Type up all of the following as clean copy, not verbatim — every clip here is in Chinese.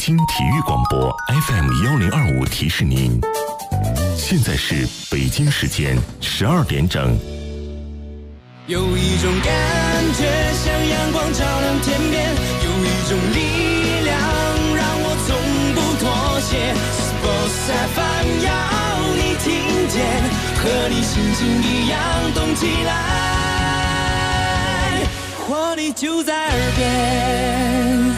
京体育广播 FM1025提示您，现在是北京时间12点整。 有一种感觉像阳光照亮天边，有一种力量让我从不妥协。Sports FM 要你听见，和你心情一样动起来，活力就在耳边。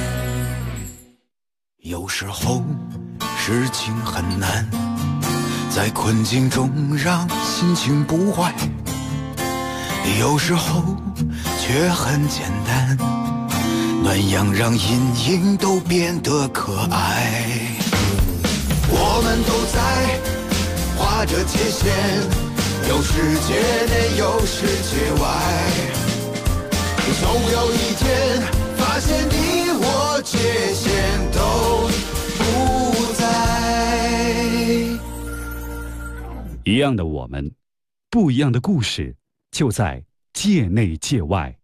有时候事情很难，在困境中让心情不坏，有时候却很简单，暖阳让阴影都变得可爱。我们都在画着界限，有世界内有世界外，总有一天发现你我界限都不在。 一样的我们，不一样的故事，就在界内界外。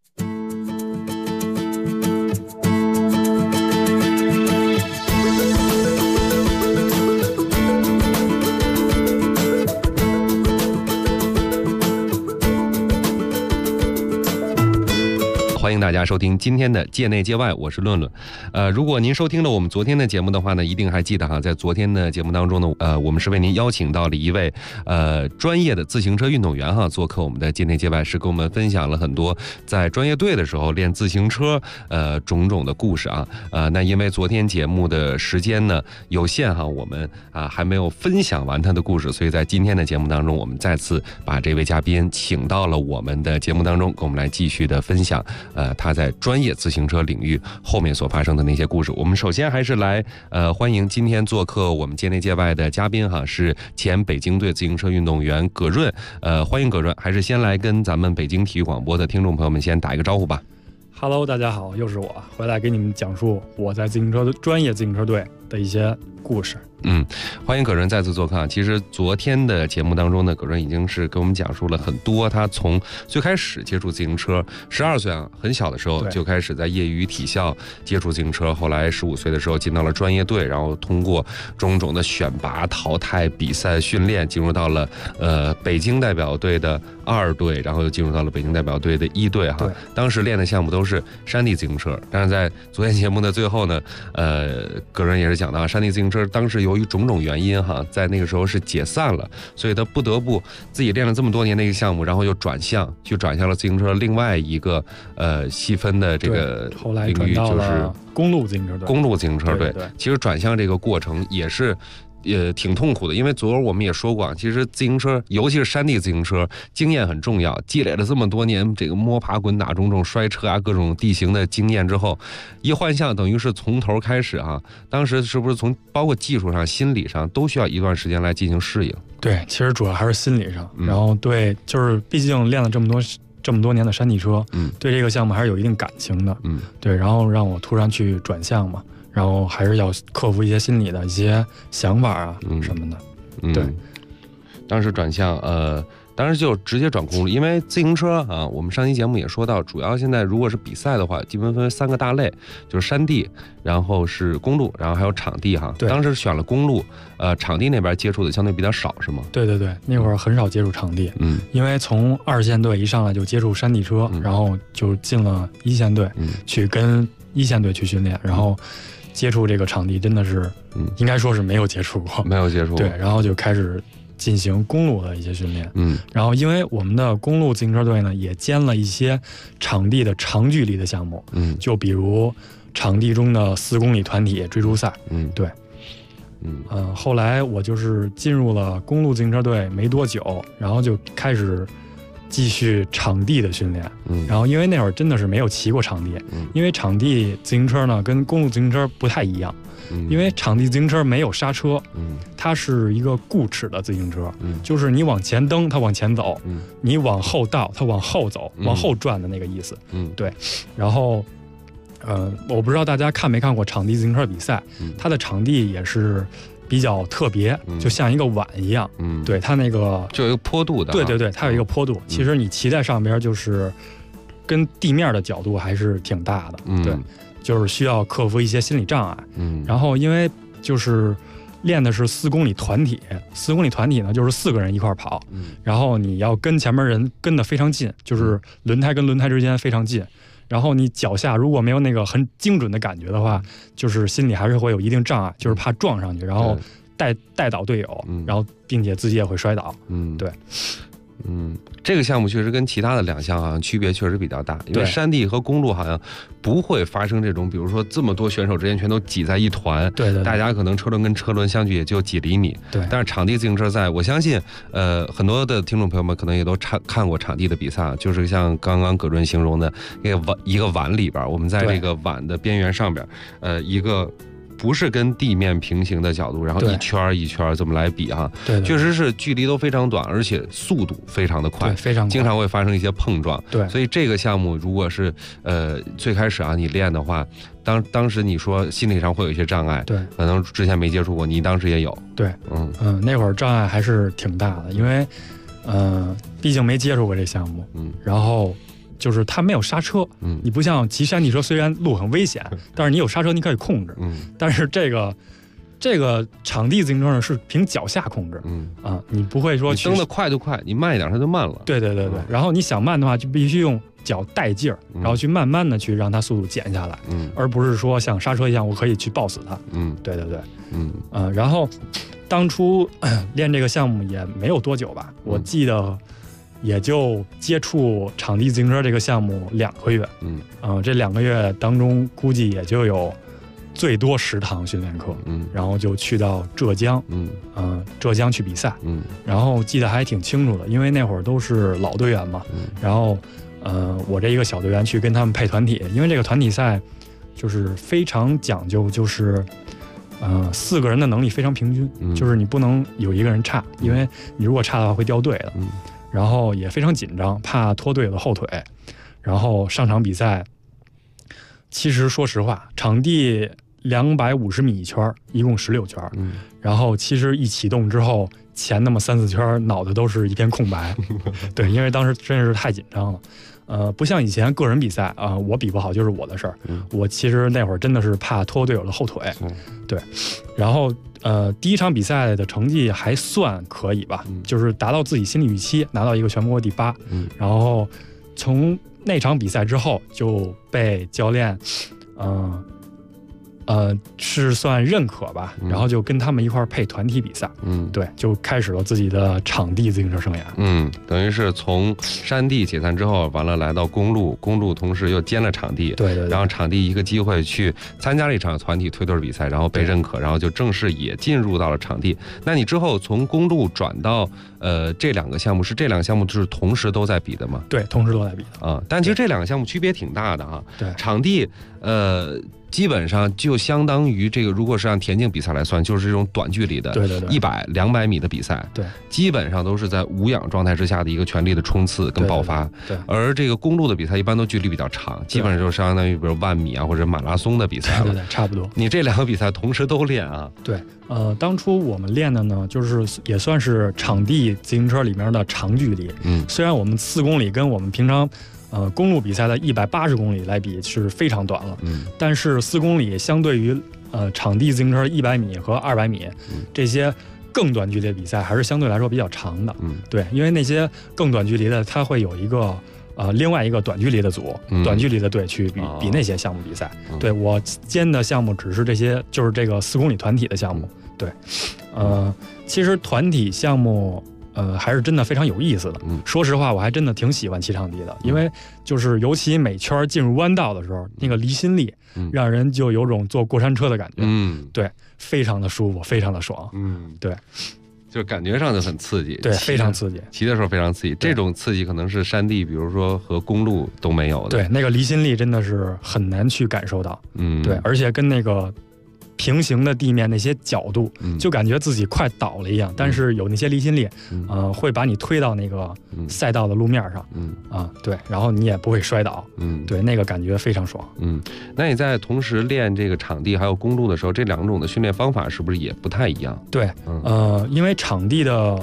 欢迎大家收听今天的界内界外，我是论论。如果您收听了我们昨天的节目的话呢，一定还记得哈，在昨天的节目当中呢，我们是为您邀请到了一位专业的自行车运动员哈，做客我们的界内界外，是跟我们分享了很多在专业队的时候练自行车种种的故事啊。那因为昨天节目的时间呢有限哈，我们还没有分享完他的故事，所以在今天的节目当中，我们再次把这位嘉宾请到了我们的节目当中，跟我们来继续的分享他在专业自行车领域后面所发生的那些故事。我们首先还是来欢迎今天做客我们界内界外的嘉宾哈，是前北京队自行车运动员葛润。欢迎葛润，还是先来跟咱们北京体育广播的听众朋友们先打一个招呼吧。 Hello， 大家好，又是我回来给你们讲述我在专业自行车队的一些故事。 欢迎葛润再次做客。其实昨天的节目当中呢，葛润已经是给我们讲述了很多他从最开始接触自行车，12岁啊，很小的时候就开始在业余体校接触自行车，后来15岁的时候进到了专业队，然后通过种种的选拔、淘汰、比赛、训练，进入到了北京代表队的2队，然后又进入到了北京代表队的1队哈。当时练的项目都是山地自行车，但是在昨天节目的最后呢，葛润也是讲到山地自行车当时由于种种原因哈，在那个时候是解散了，所以他不得不自己练了这么多年的一个项目，然后又转向了自行车另外一个细分的这个领域，就是公路自行车队。 公路自行车队，其实转向这个过程也是挺痛苦的，因为昨儿我们也说过，其实自行车，尤其是山地自行车，经验很重要。积累了这么多年这个摸爬滚打、种种摔车啊、各种地形的经验之后，一换向等于是从头开始哈。当时是不是从包括技术上、心理上都需要一段时间来进行适应？对， 其实主要还是心理上。然后对，就是毕竟练了这么多年的山地车，对这个项目还是有一定感情的。对，然后让我突然去转向嘛。然后还是要克服一些心理的一些想法啊什么的。对， 当时转向当时就直接转公路，因为自行车啊，我们上期节目也说到，主要现在如果是比赛的话，基本分为3个大类，就是山地，然后是公路，然后还有场地哈。当时选了公路，场地那边接触的相对比较少，是吗？对， 那会儿很少接触场地，因为从2线队一上来就接触山地车，然后就进了1线队，去跟1线队去训练，然后接触这个场地真的是，应该说是没有接触过。对，然后就开始进行公路的一些训练。然后因为我们的公路自行车队呢，也兼了一些场地的长距离的项目。就比如场地中的4公里团体追逐赛。对。后来我就是进入了公路自行车队没多久，然后就开始继续场地的训练。然后因为那会儿真的是没有骑过场地，因为场地自行车呢跟公路自行车不太一样，因为场地自行车没有刹车，它是一个固齿的自行车，就是你往前蹬它往前走，你往后倒它往后走，往后转的那个意思。对。然后我不知道大家看没看过场地自行车比赛，它的场地也是比较特别，就像一个碗一样。对，它那个就有一个坡度的。 对，它有一个坡度。其实你骑在上边，就是跟地面的角度还是挺大的。对， 就是需要克服一些心理障碍。然后因为就是练的是4公里团体，4公里团体呢就是4个人一块跑，然后你要跟前面人跟得非常近，就是轮胎跟轮胎之间非常近。然后你脚下如果没有那个很精准的感觉的话，就是心里还是会有一定障碍，就是怕撞上去，然后带倒队友，然后并且自己也会摔倒。对。 这个项目确实跟其他的2项好像区别确实比较大，因为山地和公路好像不会发生这种，比如说这么多选手之间全都挤在一团， 对， 大家可能车轮跟车轮相距也就几厘米， 对。 但是场地自行车赛，我相信，很多的听众朋友们可能也都看过场地的比赛，就是像刚刚葛润形容的一个碗里边，我们在这个碗的边缘上边，一个。不是跟地面平行的角度，然后一圈一圈这么来比哈， 对， 确实是距离都非常短，而且速度非常的快， 非常快， 经常会发生一些碰撞。 对， 所以这个项目如果是最开始你练的话，当时你说心理上会有一些障碍， 对， 可能之前没接触过，你当时也有， 对，那会儿障碍还是挺大的，因为毕竟没接触过这项目，然后。就是它没有刹车，你不像骑山地车，虽然路很危险，但是你有刹车你可以控制，但是这个场地自行车呢是凭脚下控制，你不会说蹬得快就快，你慢一点它就慢了， 对，然后你想慢的话就必须用脚带劲儿，然后去慢慢的去让它速度减下来，而不是说像刹车一样我可以去抱死它，对，然后当初练这个项目也没有多久吧，我记得。也就接触场地自行车这个项目2个月，这2个月当中估计也就有最多10堂训练课，然后就去到浙江，浙江去比赛，然后记得还挺清楚的，因为那会儿都是老队员嘛，然后我这一个小队员去跟他们配团体，因为这个团体赛就是非常讲究，就是4个人的能力非常平均，就是你不能有一个人差，因为你如果差的话会掉队的。然后也非常紧张，怕拖队友的后腿。然后上场比赛，其实说实话，场地250米一圈，一共16圈。然后其实一启动之后，前那么3-4圈，脑袋都是一片空白。对，因为当时真是太紧张了。不像以前个人比赛啊，我比不好就是我的事儿。我其实那会儿真的是怕拖队友的后腿。对，然后。第1场比赛的成绩还算可以吧，就是达到自己心理预期，拿到一个全国第8。然后从那场比赛之后就被教练，是算认可吧，然后就跟他们一块配团体比赛，对，就开始了自己的场地自行车生涯。 等于是从山地解散之后，完了来到公路同时又兼了场地， 对， 然后场地一个机会去参加了一场团体推队比赛，然后被认可，然后就正式也进入到了场地。那你之后从公路转到这2个项目，是这2个项目就是同时都在比的吗？ 对，同时都在比的啊。但其实这2个项目区别挺大的啊。 对， 场地基本上就相当于这个，如果是按田径比赛来算，就是这种短距离的，100、200米的比赛， 对， 基本上都是在无氧状态之下的一个全力的冲刺跟爆发。 对， 而这个公路的比赛一般都距离比较长，基本上就相当于比如10000米啊或者马拉松的比赛了。 对，差不多。 你这2个比赛同时都练啊？ 对，当初我们练的呢，就是也算是场地自行车里面的长距离。虽然我们4公里跟我们平常。公路比赛的180公里来比是非常短了，但是4公里相对于场地自行车100米和200米这些更短距离的比赛还是相对来说比较长的。对，因为那些更短距离的它会有一个另外一个短距离的组，短距离的队去比那些项目比赛。对，我兼的项目只是这些，就是这个4公里团体的项目。对，其实团体项目。还是真的非常有意思的。说实话，我还真的挺喜欢骑场地的，因为就是尤其每圈进入弯道的时候，那个离心力，让人就有种坐过山车的感觉。对，非常的舒服，非常的爽。对， 就感觉上就很刺激。 对，非常刺激。 骑的时候非常刺激，这种刺激可能是山地，比如说和公路都没有的。 对，那个离心力真的是很难去感受到。对，而且跟那个。平行的地面那些角度，就感觉自己快倒了一样，但是有那些离心力，会把你推到那个赛道的路面上，对，然后你也不会摔倒，对，那个感觉非常爽。 那你在同时练这个场地还有公路的时候，这2种的训练方法是不是也不太一样？ 对，因为场地的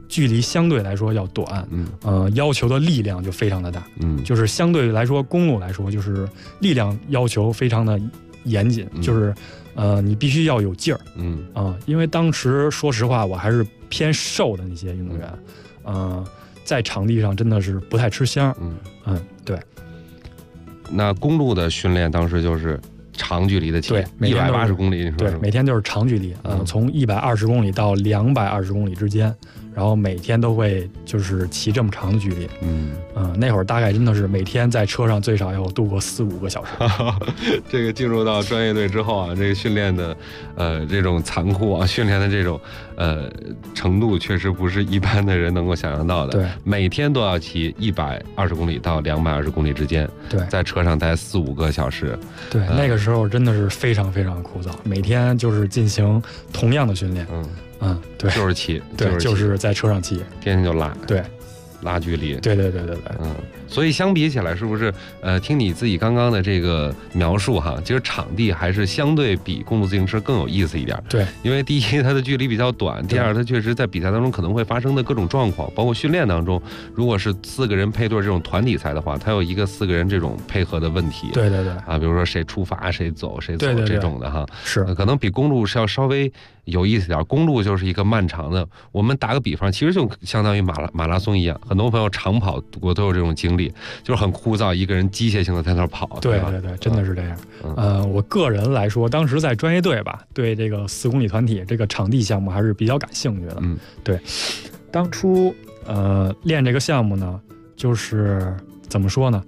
距离相对来说要短，要求的力量就非常的大，就是相对来说公路来说，就是力量要求非常的严谨，就是你必须要有劲儿，因为当时说实话我还是偏瘦的那些运动员，在场地上真的是不太吃香，对。 那公路的训练当时就是长距离的骑，180公里， 对，每天就是长距离，从120公里到220公里之间，然后每天都会就是骑这么长的距离，那会儿大概真的是每天在车上最少要度过4-5个小时。 这个进入到专业队之后啊，这个训练的这种残酷啊，训练的这种程度，确实不是一般的人能够想象到的。 对， 每天都要骑120公里到220公里之间， 对， 在车上待4-5个小时。 对，那个时候真的是非常非常枯燥，每天就是进行同样的训练。对， 就是骑， 对，就是在车上骑， 天天就拉， 对， 拉距离， 对， 所以相比起来，是不是听你自己刚刚的这个描述哈，其实场地还是相对比公路自行车更有意思一点。 对， 因为第一它的距离比较短，第二它确实在比赛当中可能会发生的各种状况，包括训练当中，如果是4个人配对这种团体赛的话，它有一个4个人这种配合的问题。 对啊，比如说谁出发谁走这种的哈， 是可能比公路是要稍微有意思点。公路就是一个漫长的，我们打个比方，其实就相当于马拉松一样，很多朋友长跑我都有这种经历，就是很枯燥，一个人机械性的在那儿跑。 对，真的是这样。我个人来说，当时在专业队吧，对这个4公里团体这个场地项目还是比较感兴趣的。对，当初练这个项目呢，就是怎么说呢？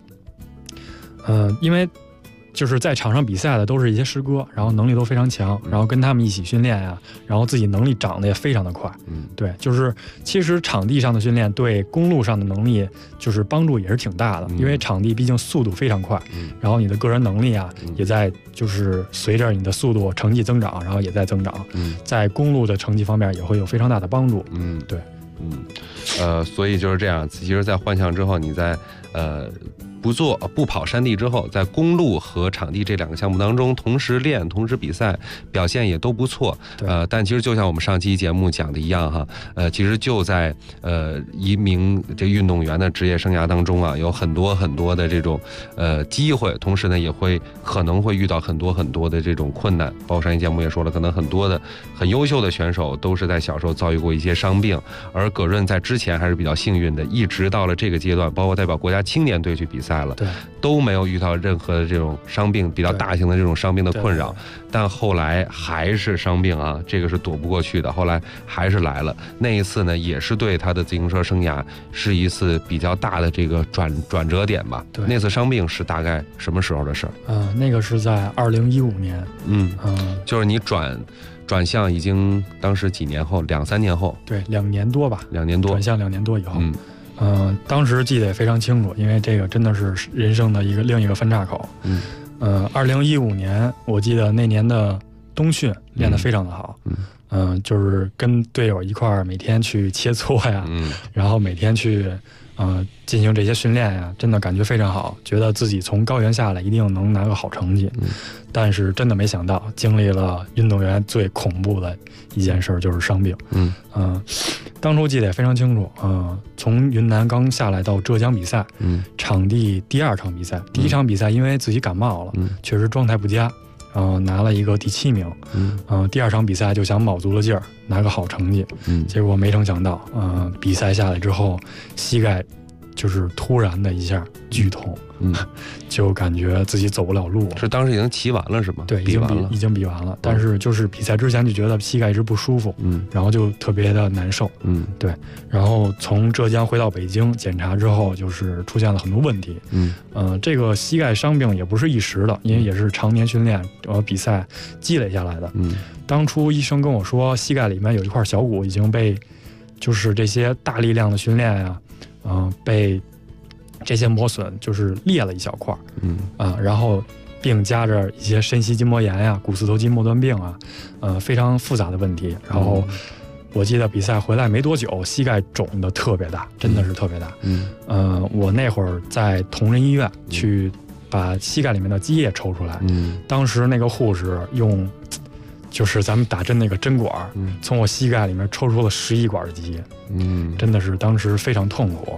因为就是在场上比赛的都是一些师哥，然后能力都非常强，然后跟他们一起训练呀，然后自己能力长得也非常的快。对，就是其实场地上的训练对公路上的能力就是帮助也是挺大的，因为场地毕竟速度非常快，然后你的个人能力啊也在就是随着你的速度成绩增长，然后也在增长，在公路的成绩方面也会有非常大的帮助。对， 所以就是这样，其实在换项之后，你在不跑山地之后，在公路和场地这2个项目当中同时练同时比赛，表现也都不错。但其实就像我们上期节目讲的一样哈，其实就在一名这运动员的职业生涯当中啊，有很多很多的这种机会，同时呢也可能会遇到很多很多的这种困难。包括上期节目也说了，可能很多的很优秀的选手都是在小时候遭遇过一些伤病，而葛润在之前还是比较幸运的，一直到了这个阶段，包括代表国家青年队去比赛了， 对， 都没有遇到任何的这种伤病，比较大型的这种伤病的困扰。但后来还是伤病啊，这个是躲不过去的。后来还是来了，那一次呢，也是对他的自行车生涯是一次比较大的这个转折点吧。 对， 那次伤病是大概什么时候的事儿？ 那个是在2015年。 就是你转向已经当时几年后，2-3年后？ 对，2年多吧。 2年多， 转向2年多以后。当时记得也非常清楚，因为这个真的是人生的另一个分岔口。2015年，我记得那年的冬训练得非常的好。就是跟队友一块儿每天去切磋呀，然后每天去进行这些训练呀，真的感觉非常好，觉得自己从高原下来一定能拿个好成绩。但是真的没想到，经历了运动员最恐怖的一件事，就是伤病。当初记得也非常清楚。从云南刚下来到浙江比赛，场地第2场比赛，第1场比赛因为自己感冒了，确实状态不佳，拿了一个第7名。第2场比赛就想卯足了劲儿拿个好成绩，结果没成想到，比赛下来之后，膝盖就是突然的一下剧痛，就感觉自己走不了路。 是当时已经骑完了是吗？ 对，已经比完了，但是就是比赛之前就觉得膝盖一直不舒服，然后就特别的难受。对，然后从浙江回到北京检查之后，就是出现了很多问题。这个膝盖伤病也不是一时的，因为也是常年训练比赛积累下来的。当初医生跟我说，膝盖里面有一块小骨已经被就是这些大力量的训练呀，被这些磨损就是裂了一小块，然后并加着一些深膝筋膜炎呀、股四头肌末端病啊，非常复杂的问题。然后我记得比赛回来没多久，膝盖肿得特别大，真的是特别大。我那会儿在同仁医院去把膝盖里面的积液抽出来，当时那个护士用就是咱们打针那个针管，从我膝盖里面抽出了11管积液，真的是当时非常痛苦。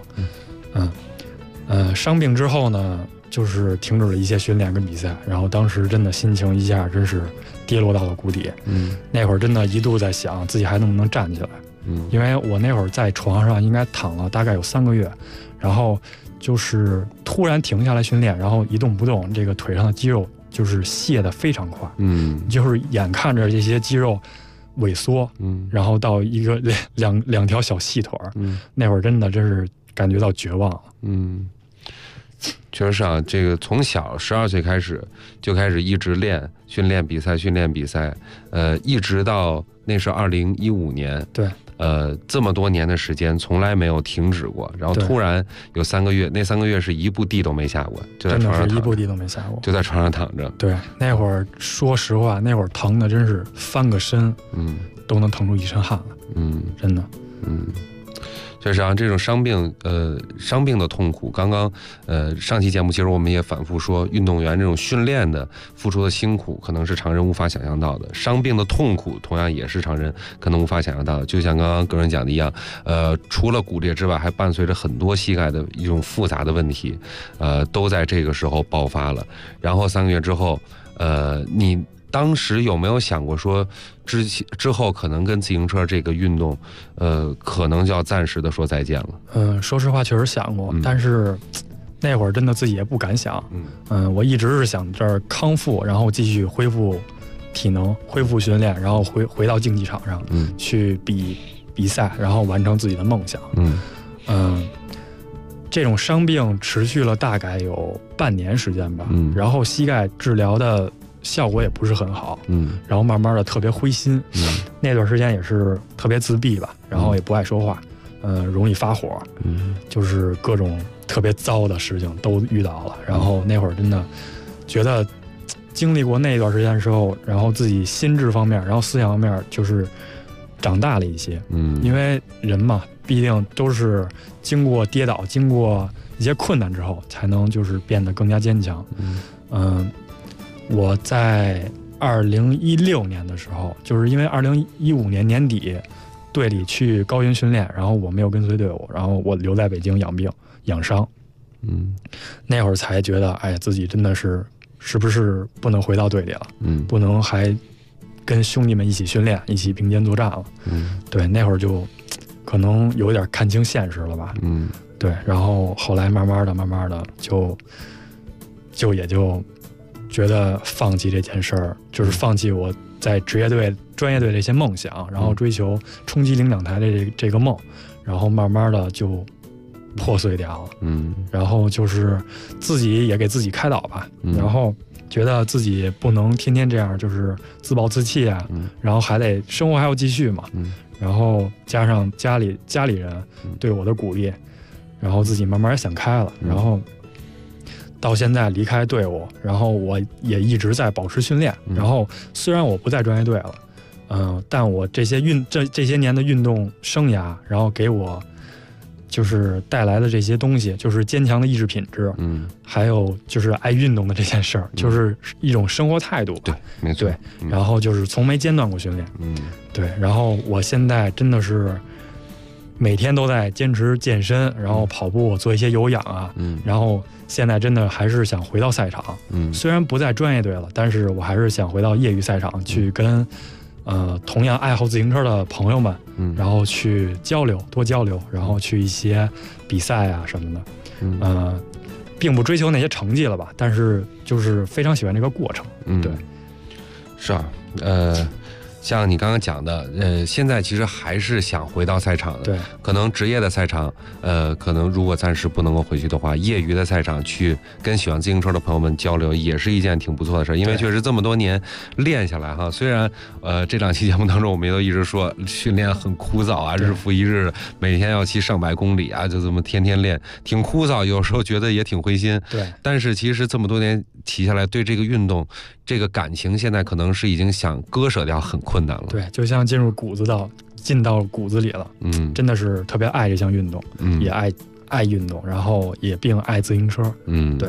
伤病之后呢，就是停止了一些训练跟比赛，然后当时真的心情一下真是跌落到了谷底。那会儿真的一度在想自己还能不能站起来。因为我那会儿在床上应该躺了大概有3个月，然后就是突然停下来训练，然后一动不动，这个腿上的肌肉就是卸得非常快，就是眼看着这些肌肉萎缩，然后到一个两条小细腿，那会儿真是感觉到绝望了。 确实是啊，这个从小12岁开始就开始一直训练比赛，一直到那是2015年， 对， 这么多年的时间从来没有停止过，然后突然有3个月，那3个月是一步地都没下过，就在床上躺着，真的是一步地都没下过， 就在床上躺着。 对，那会儿说实话，那会儿疼的真是翻个身，都能疼出一身汗来，真的，确实啊，这种伤病的痛苦，刚刚上期节目其实我们也反复说，运动员这种训练的付出的辛苦，可能是常人无法想象到的；伤病的痛苦，同样也是常人可能无法想象到的。就像刚刚个人讲的一样，除了骨裂之外，还伴随着很多膝盖的一种复杂的问题，都在这个时候爆发了。然后3个月之后，你当时有没有想过说，之后可能跟自行车这个运动，可能就要暂时的说再见了？ 说实话，确实想过，但是那会儿真的自己也不敢想。我一直是想这儿康复，然后继续恢复体能，恢复训练，然后回到竞技场上，去比赛，然后完成自己的梦想。这种伤病持续了大概有半年时间吧，然后膝盖治疗的效果也不是很好，然后慢慢的特别灰心，那段时间也是特别自闭吧，然后也不爱说话，容易发火，就是各种特别糟的事情都遇到了，然后那会儿真的觉得经历过那段时间的时候，然后自己心智方面，然后思想方面就是长大了一些，因为人嘛，毕竟都是经过跌倒，经过一些困难之后，才能就是变得更加坚强。我在2016年的时候，就是因为2015年年底队里去高原训练，然后我没有跟随队伍，然后我留在北京养病养伤。那会儿才觉得，哎，自己真的是不是不能回到队里了？不能还跟兄弟们一起训练，一起并肩作战了。对，那会儿就可能有点看清现实了吧。对，然后后来慢慢的就也就觉得放弃这件事儿，就是放弃我在职业队、专业队这些梦想，然后追求冲击领奖台的这个梦，然后慢慢的就破碎掉了。然后就是自己也给自己开导吧，然后觉得自己不能天天这样，就是自暴自弃啊，然后还得生活还要继续嘛。然后加上家里人对我的鼓励，然后自己慢慢想开了，然后到现在离开队伍，然后我也一直在保持训练。然后虽然我不在专业队了，但我这些年的运动生涯，然后给我就是带来的这些东西，就是坚强的意志品质，还有就是爱运动的这件事儿，就是一种生活态度。 对，没错。 对，然后就是从没间断过训练。对，然后我现在真的是每天都在坚持健身，然后跑步，做一些有氧啊，然后现在真的还是想回到赛场。虽然不在专业队了，但是我还是想回到业余赛场去跟同样爱好自行车的朋友们，然后去多交流，然后去一些比赛啊什么的，并不追求那些成绩了吧，但是就是非常喜欢这个过程。对， 是啊，像你刚刚讲的，现在其实还是想回到赛场的。 对， 可能职业的赛场，可能如果暂时不能够回去的话，业余的赛场去跟喜欢自行车的朋友们交流，也是一件挺不错的事。因为确实这么多年练下来哈，虽然这2期节目当中我们也都一直说训练很枯燥啊，日复一日，每天要骑上百公里啊，就这么天天练，挺枯燥，有时候觉得也挺灰心。 对， 但是其实这么多年骑下来，对这个运动这个感情，现在可能是已经想割舍掉很困难了。 对，就像进到骨子里了。真的是特别爱这项运动，也爱运动，然后也并爱自行车。对，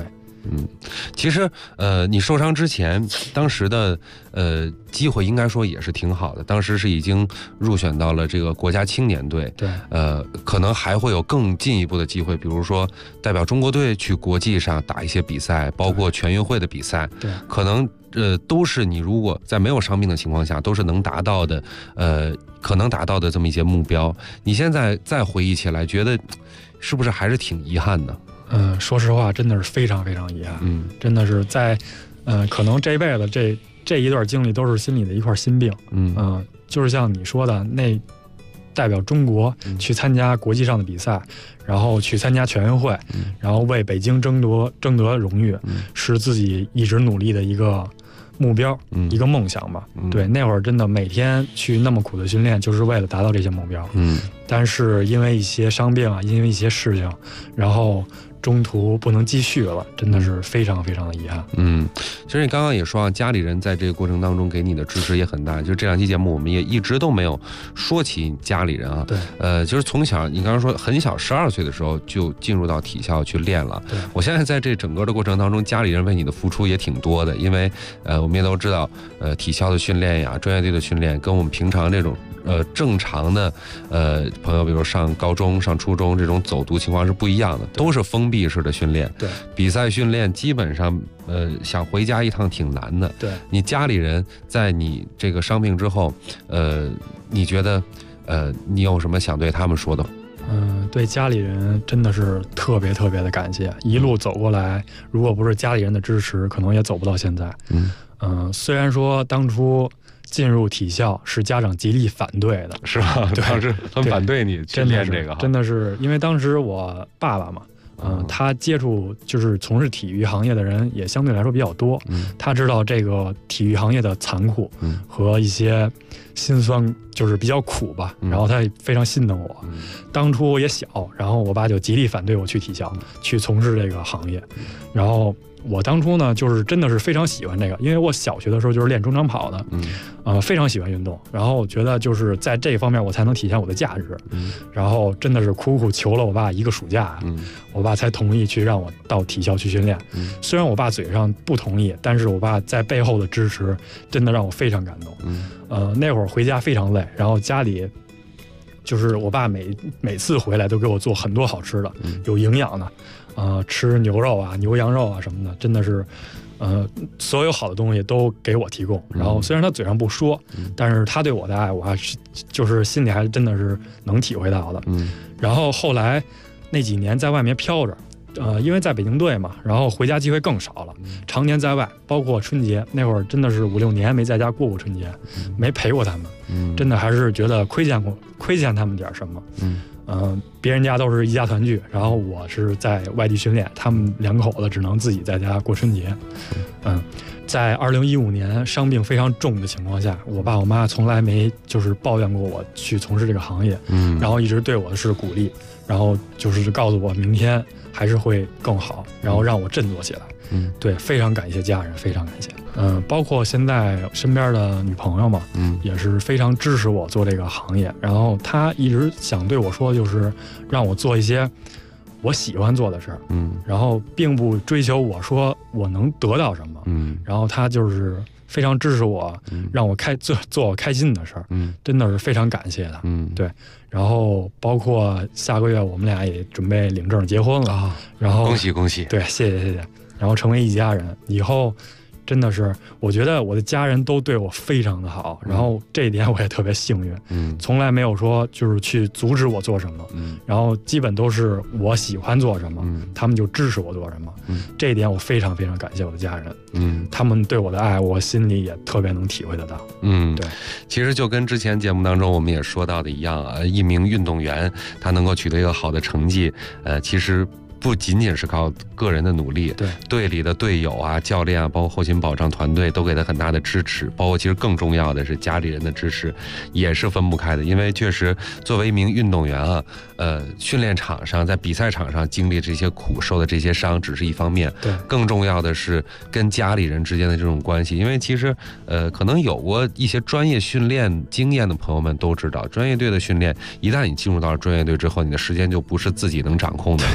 其实你受伤之前，当时的机会应该说也是挺好的，当时是已经入选到了这个国家青年队， 对， 可能还会有更进一步的机会，比如说代表中国队去国际上打一些比赛，包括全运会的比赛， 对， 可能都是你如果在没有伤病的情况下，都是能达到的，可能达到的这么一些目标。你现在再回忆起来，觉得是不是还是挺遗憾的？ 说实话，真的是非常非常遗憾。真的是在，可能这一辈子这一段经历都是心里的一块心病。就是像你说的，那代表中国去参加国际上的比赛，然后去参加全运会，然后为北京争得荣誉，是自己一直努力的一个目标，一个梦想吧。对，那会儿真的每天去那么苦的训练，就是为了达到这些目标。但是因为一些伤病啊，因为一些事情，然后中途不能继续了，真的是非常非常的遗憾。 其实你刚刚也说啊，家里人在这个过程当中给你的支持也很大。就这两期节目，我们也一直都没有说起家里人啊。 对， 就是从小你刚刚说很小，12岁的时候就进入到体校去练了。 对， 我现在在这整个的过程当中，家里人为你的付出也挺多的，因为我们也都知道，体校的训练呀，专业队的训练，跟我们平常这种正常的朋友，比如上高中、上初中这种走读情况是不一样的，都是封闭式的训练。 对， 比赛训练基本上想回家一趟挺难的。 对， 你家里人在你这个伤病之后，你觉得你有什么想对他们说的？ 对家里人真的是特别特别的感谢，一路走过来，如果不是家里人的支持，可能也走不到现在。虽然说当初进入体校是家长极力反对的， 是吧？ 对， 当时很反对你去练这个， 真的是因为当时我爸爸嘛，他接触就是从事体育行业的人也相对来说比较多，他知道这个体育行业的残酷和一些辛酸，就是比较苦吧，然后他也非常心疼我。当初我也小，然后我爸就极力反对我去体校去从事这个行业，然后我当初呢，就是真的是非常喜欢这个，因为我小学的时候就是练中长跑的，非常喜欢运动，然后觉得就是在这方面我才能体现我的价值，然后真的是苦苦求了我爸一个暑假，我爸才同意去让我到体校去训练。虽然我爸嘴上不同意，但是我爸在背后的支持真的让我非常感动。那会儿回家非常累，然后家里就是我爸每次回来都给我做很多好吃的，有营养的。吃牛肉啊、牛羊肉啊什么的，真的是，所有好的东西都给我提供。然后虽然他嘴上不说，但是他对我的爱，我还是就是心里还真的是能体会到的。然后后来那几年在外面飘着，因为在北京队嘛，然后回家机会更少了，常年在外，包括春节那会儿真的是5、6年没在家过春节，没陪过他们，真的还是觉得亏欠他们点什么。别人家都是一家团聚，然后我是在外地训练，他们两口子只能自己在家过春节。在2015年伤病非常重的情况下，我爸我妈从来没就是抱怨过我去从事这个行业，然后一直对我是鼓励，然后就是告诉我明天还是会更好，然后让我振作起来。对，非常感谢家人，非常感谢。包括现在身边的女朋友嘛，也是非常支持我做这个行业。然后她一直想对我说，就是让我做一些我喜欢做的事儿。然后并不追求我说我能得到什么。然后她就是非常支持我，让我做我开心的事儿。真的是非常感谢的。对。然后包括下个月我们俩也准备领证结婚了。然后恭喜恭喜。 对，谢谢谢谢。然后成为一家人以后，真的是我觉得我的家人都对我非常的好，然后这一点我也特别幸运。从来没有说就是去阻止我做什么，然后基本都是我喜欢做什么，他们就支持我做什么。这一点我非常非常感谢我的家人。他们对我的爱，我心里也特别能体会得到。对， 其实就跟之前节目当中我们也说到的一样啊，一名运动员他能够取得一个好的成绩，其实不仅仅是靠个人的努力， 对队里的队友啊、教练啊，包括后勤保障团队都给他很大的支持，包括其实更重要的是家里人的支持也是分不开的。因为确实作为一名运动员啊，训练场上在比赛场上经历这些苦、受的这些伤只是一方面， 对， 更重要的是跟家里人之间的这种关系。因为其实可能有过一些专业训练经验的朋友们都知道，专业队的训练一旦你进入到了专业队之后，你的时间就不是自己能掌控的了。 对，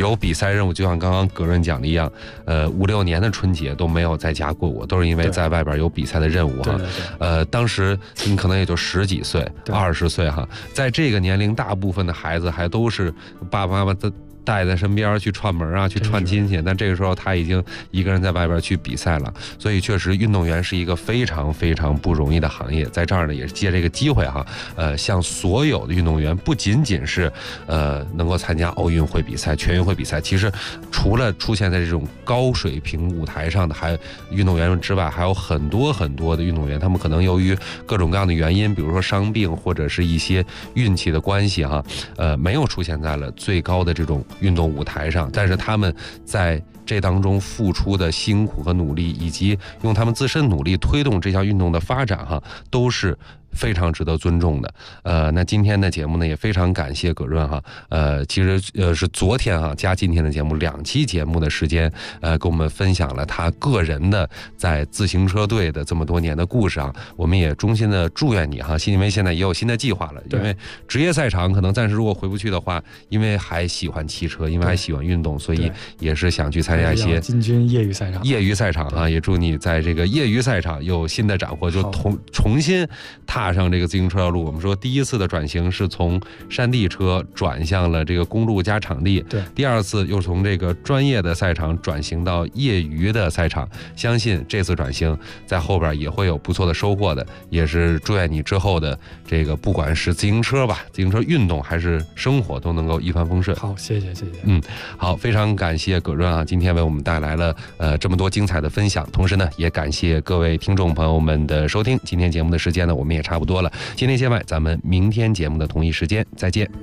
有比赛任务，就像刚刚葛润讲的一样，5、6年的春节都没有在家过过，都是因为在外边有比赛的任务哈。当时你可能也就10几岁、20岁哈，在这个年龄，大部分的孩子还都是爸爸妈妈带在身边去串门啊，去串亲戚，但这个时候他已经一个人在外边去比赛了，所以确实运动员是一个非常非常不容易的行业。在这儿呢，也是借这个机会哈，向所有的运动员，不仅仅是能够参加奥运会比赛、全运会比赛，其实除了出现在这种高水平舞台上的还运动员之外，还有很多很多的运动员，他们可能由于各种各样的原因，比如说伤病或者是一些运气的关系哈，没有出现在了最高的这种运动舞台上，但是他们在这当中付出的辛苦和努力，以及用他们自身努力推动这项运动的发展哈，都是非常值得尊重的。那今天的节目呢，也非常感谢葛润哈。其实是昨天哈加今天的节目2期节目的时间，跟我们分享了他个人的在自行车队的这么多年的故事啊。我们也衷心的祝愿你哈，因为现在也有新的计划了，因为职业赛场可能暂时如果回不去的话，因为还喜欢骑车，因为还喜欢运动，所以也是想去参加一些进军业余赛场。 业余赛场啊，也祝你在这个业余赛场有新的斩获，就重新踏上这个自行车道路。我们说第一次的转型是从山地车转向了这个公路加场地， 对， 第2次又从这个专业的赛场转型到业余的赛场。相信这次转型在后边也会有不错的收获的，也是祝愿你之后的这个不管是自行车吧、自行车运动还是生活都能够一帆风顺。 好，谢谢。 好，非常感谢葛润啊，今天为我们带来了这么多精彩的分享，同时呢也感谢各位听众朋友们的收听。今天节目的时间呢我们也差不多了，今天节外咱们明天节目的同一时间再见。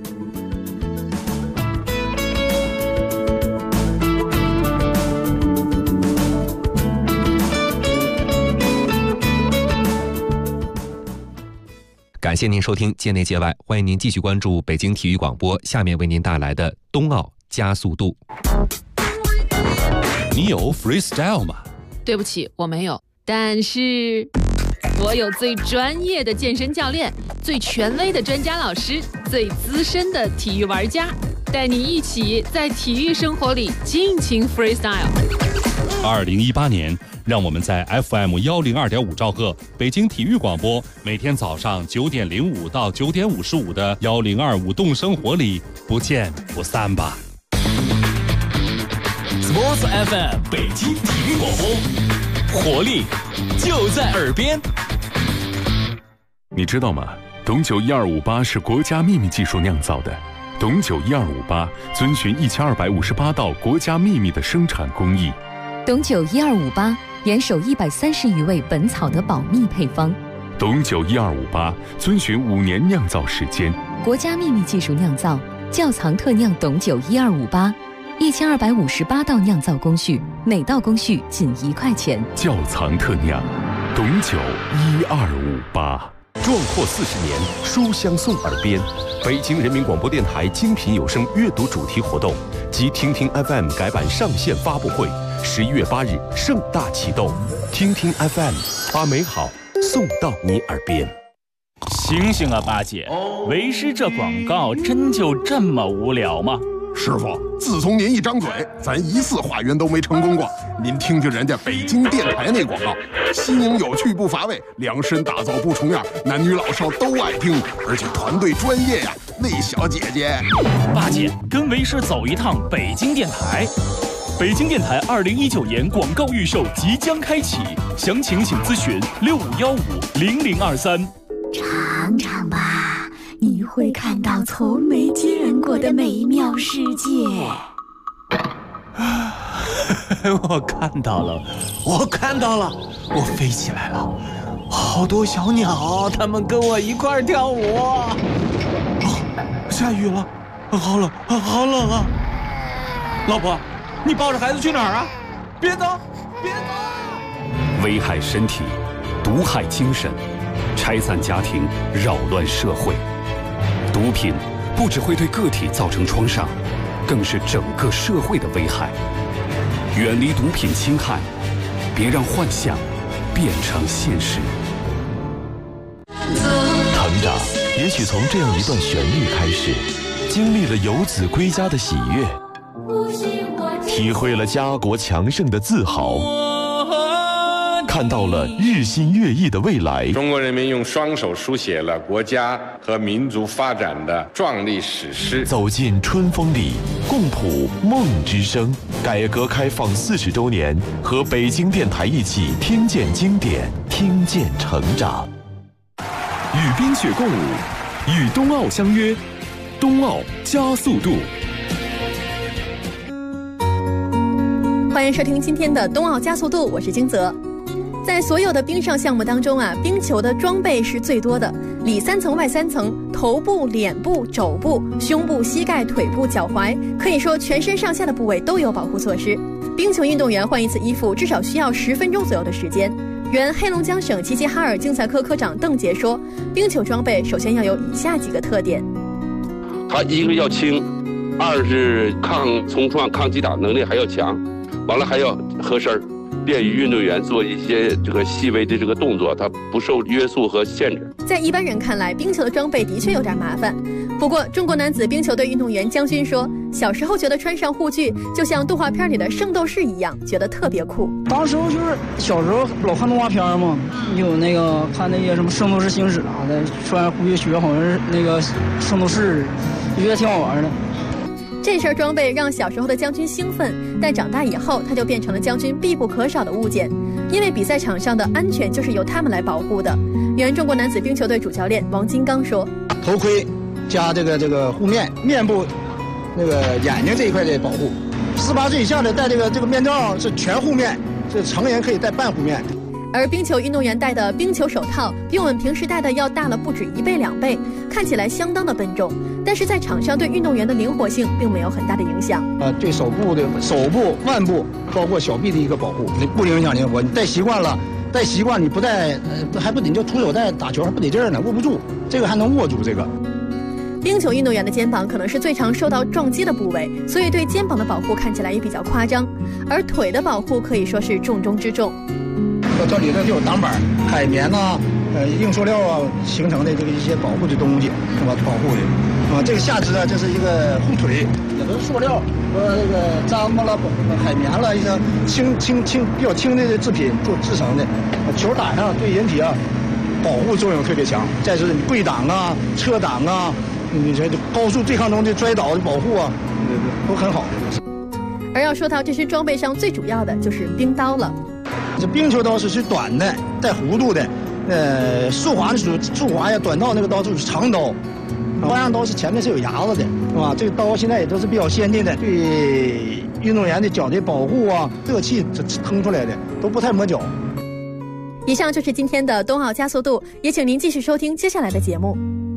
感谢您收听界内界外，欢迎您继续关注北京体育广播，下面为您带来的冬奥加速度。 你有 freestyle 吗？ 对不起，我没有，但是我有最专业的健身教练，最权威的专家老师，最资深的体育玩家，带你一起在体育生活里尽情 freestyle。 2018年，让我们在 FM 102.5兆赫北京体育广播，每天早上9点05到9点55的1025动生活里不见不散吧。 Sports FM 北京体育广播，活力就在耳边。 你知道吗？董酒1258是国家秘密技术酿造的。董酒1258遵循1258道国家秘密的生产工艺。 董酒1258严守130余味本草的保密配方。 董酒1258遵循5年酿造时间。 国家秘密技术酿造，窖藏特酿董酒1258，1258道酿造工序，每道工序仅1块钱。 窖藏特酿，董酒1258。 壮阔40年，书香送耳边。北京人民广播电台精品有声阅读主题活动及听听 FM 改版上线发布会，11月8日盛大启动。听听 FM， 把美好送到你耳边。 醒醒啊，八戒！为师这广告真就这么无聊吗？ 师傅，自从您一张嘴，咱1次化缘都没成功过。您听听人家北京电台那广告，新颖有趣不乏味，量身打造不重样，男女老少都爱听，而且团队专业呀。那小姐姐， 八戒跟为师走一趟北京电台。北京电台2019年广告预售即将开启，详情请咨询65150023。 尝尝吧，你会看到从没见过的美妙世界。 我看到了，我飞起来了，好多小鸟，它们跟我一块跳舞。下雨了，好冷啊！老婆，你抱着孩子去哪儿啊？别走！ 危害身体，毒害精神，拆散家庭，扰乱社会。毒品不只会对个体造成创伤，更是整个社会的危害。远离毒品侵害，别让幻想变成现实。 成长也许从这样一段旋律开始，经历了游子归家的喜悦， 体会了家国强盛的自豪，看到了日新月异的未来。 中国人民用双手书写了国家和民族发展的壮丽史诗。 走进春风里，共谱梦之声。改革开放40周年，和北京电台一起听见经典，听见成长。 与冰雪共舞，与冬奥相约，冬奥加速度。 欢迎收听今天的冬奥加速度，我是金泽。在所有的冰上项目当中啊，冰球的装备是最多的，里3层外3层，头部、脸部、肘部、胸部、膝盖、腿部、脚踝，可以说全身上下的部位都有保护措施。冰球运动员换一次衣服至少需要10分钟左右的时间。原黑龙江省齐齐哈尔竞赛科科长邓杰说，冰球装备首先要有以下几个特点： 它一个要轻，二是抗冲撞、抗击打能力还要强，完了还要合身儿。便于运动员做一些这个细微的这个动作，它不受约束和限制。 在一般人看来，冰球的装备的确有点麻烦。不过，中国男子冰球队运动员姜军说，小时候觉得穿上护具就像动画片里的圣斗士一样，觉得特别酷。 当时就是小时候老看动画片嘛，有那个看那些什么圣斗士星矢啊的，穿护具学好像是那个圣斗士，觉得挺好玩的。 这身装备让小时候的姜军兴奋，但长大以后他就变成了姜军必不可少的物件，因为比赛场上的安全就是由他们来保护的。原中国男子冰球队主教练王金刚说， 头盔加这个护面，面部那个眼睛这一块的保护，18岁以下的戴这个面罩是全护面，这成人可以戴半护面。 而冰球运动员戴的冰球手套比我们平时戴的要大了不止1倍2倍，看起来相当的笨重，但是在场上对运动员的灵活性并没有很大的影响。 对手部、腕部，包括小臂的一个保护，不影响灵活。你戴习惯了，你不戴，还不得就徒手戴打球还不得劲儿呢，握不住，这个还能握住这个。 冰球运动员的肩膀可能是最常受到撞击的部位，所以对肩膀的保护看起来也比较夸张，而腿的保护可以说是重中之重。 这里头就有挡板、海绵呐、硬塑料啊形成的这个一些保护的东西，是吧？保护的啊，这个下肢啊，这是一个护腿，也都是塑料和这个樟木了、海绵了一些比较轻的制品做制成的。球打上对人体啊保护作用特别强。再是你跪挡啊、侧挡啊，你这高速对抗中的摔倒的保护啊，都很好。 而要说到这身装备上最主要的就是冰刀了。 这冰球刀是短的，带弧度的，速滑的速滑呀，短道那个刀就是长刀，花样刀是前面是有牙子的，是吧？这个刀现在也都是比较先进的，对运动员的脚的保护啊，热气腾出来的都不太磨脚。 以上就是今天的冬奥加速度，也请您继续收听接下来的节目。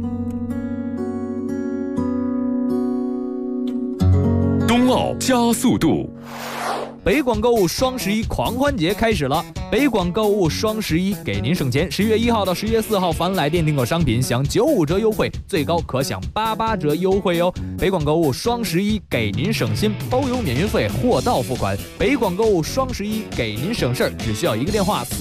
冬奥加速度。 北广购物双11狂欢节开始了，北广购物双11给您省钱，10月1号到10月4号凡来电订购商品享95折优惠，最高可享88折优惠哟。北广购物双11给您省心，包邮免运费，货到付款。北广购物双11给您省事儿，只需要一个电话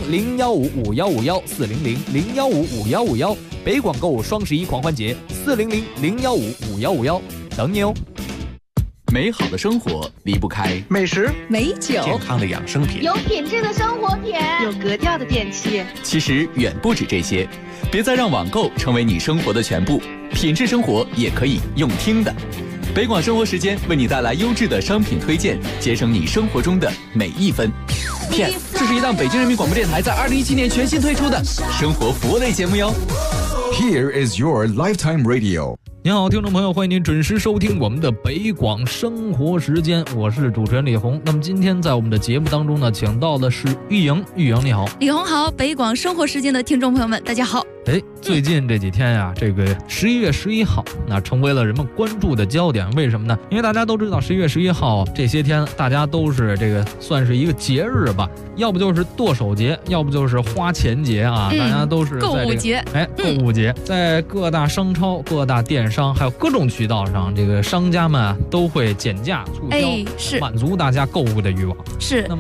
400-015-5151，400-015-5151。北广购物双11狂欢节，400-015-5151，等你哦。 美好的生活离不开美食、 美酒、健康的养生品， 有品质的生活品， 有格调的电器。 其实远不止这些，别再让网购成为你生活的全部，品质生活也可以用听的。北广生活时间为你带来优质的商品推荐，节省你生活中的每一分。PS， 这是一档北京人民广播电台在2017年全新推出的生活服务类节目哟。 Here is your lifetime radio。 您好，听众朋友，欢迎您准时收听我们的北广生活时间，我是主持人李红。那么今天在我们的节目当中呢，请到的是玉莹，玉莹你好。 李红好，北广生活时间的听众朋友们，大家好。 最近这几天呀，这个11月11号，那成为了人们关注的焦点。为什么呢？因为大家都知道11月11号这些天，大家都是这个算是一个节日吧，要不就是剁手节，要不就是花钱节啊，大家都是在购物节。 购物节，在各大商超、各大电商还有各种渠道上，这个商家们都会减价促销， 是满足大家购物的欲望。 是。 那么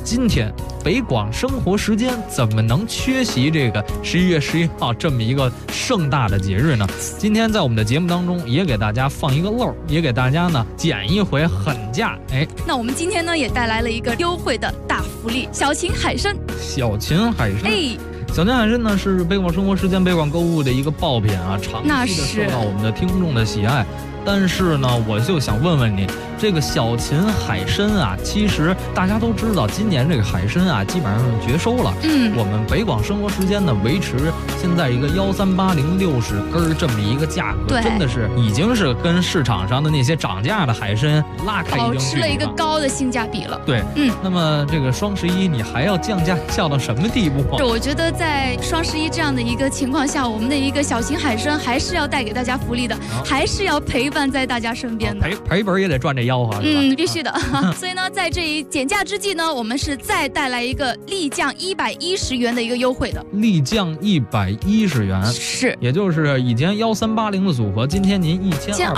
今天北广生活时间怎么能缺席这个11月11号这么一个盛大的节日呢？今天在我们的节目当中也给大家放一个漏，也给大家呢捡一回狠价。 那我们今天呢也带来了一个优惠的大福利，小秦海参。 小秦海参，小秦海参呢是北广生活时间北广购物的一个爆品啊，长期的受到我们的听众的喜爱。但是呢，我就想问问你，这个小秦海参啊，其实大家都知道，今年这个海参啊，基本上是绝收了。我们北广生活时间呢，维持现在一个13806根这么一个价格，真的是已经是跟市场上的那些涨价的海参拉开一定距离了，保持了一个高的性价比了。 对，那么这个双11你还要降价降到什么地步？ 我觉得在双11这样的一个情况下，我们的一个小秦海参还是要带给大家福利的，还是要陪伴在大家身边的， 赔本也得赚这吆喝，是吧？ 必须的。所以呢，在这一减价之际呢，我们是再带来一个立降110元的一个优惠的， 立降110元， 是， 也就是以前1380的组合，今天您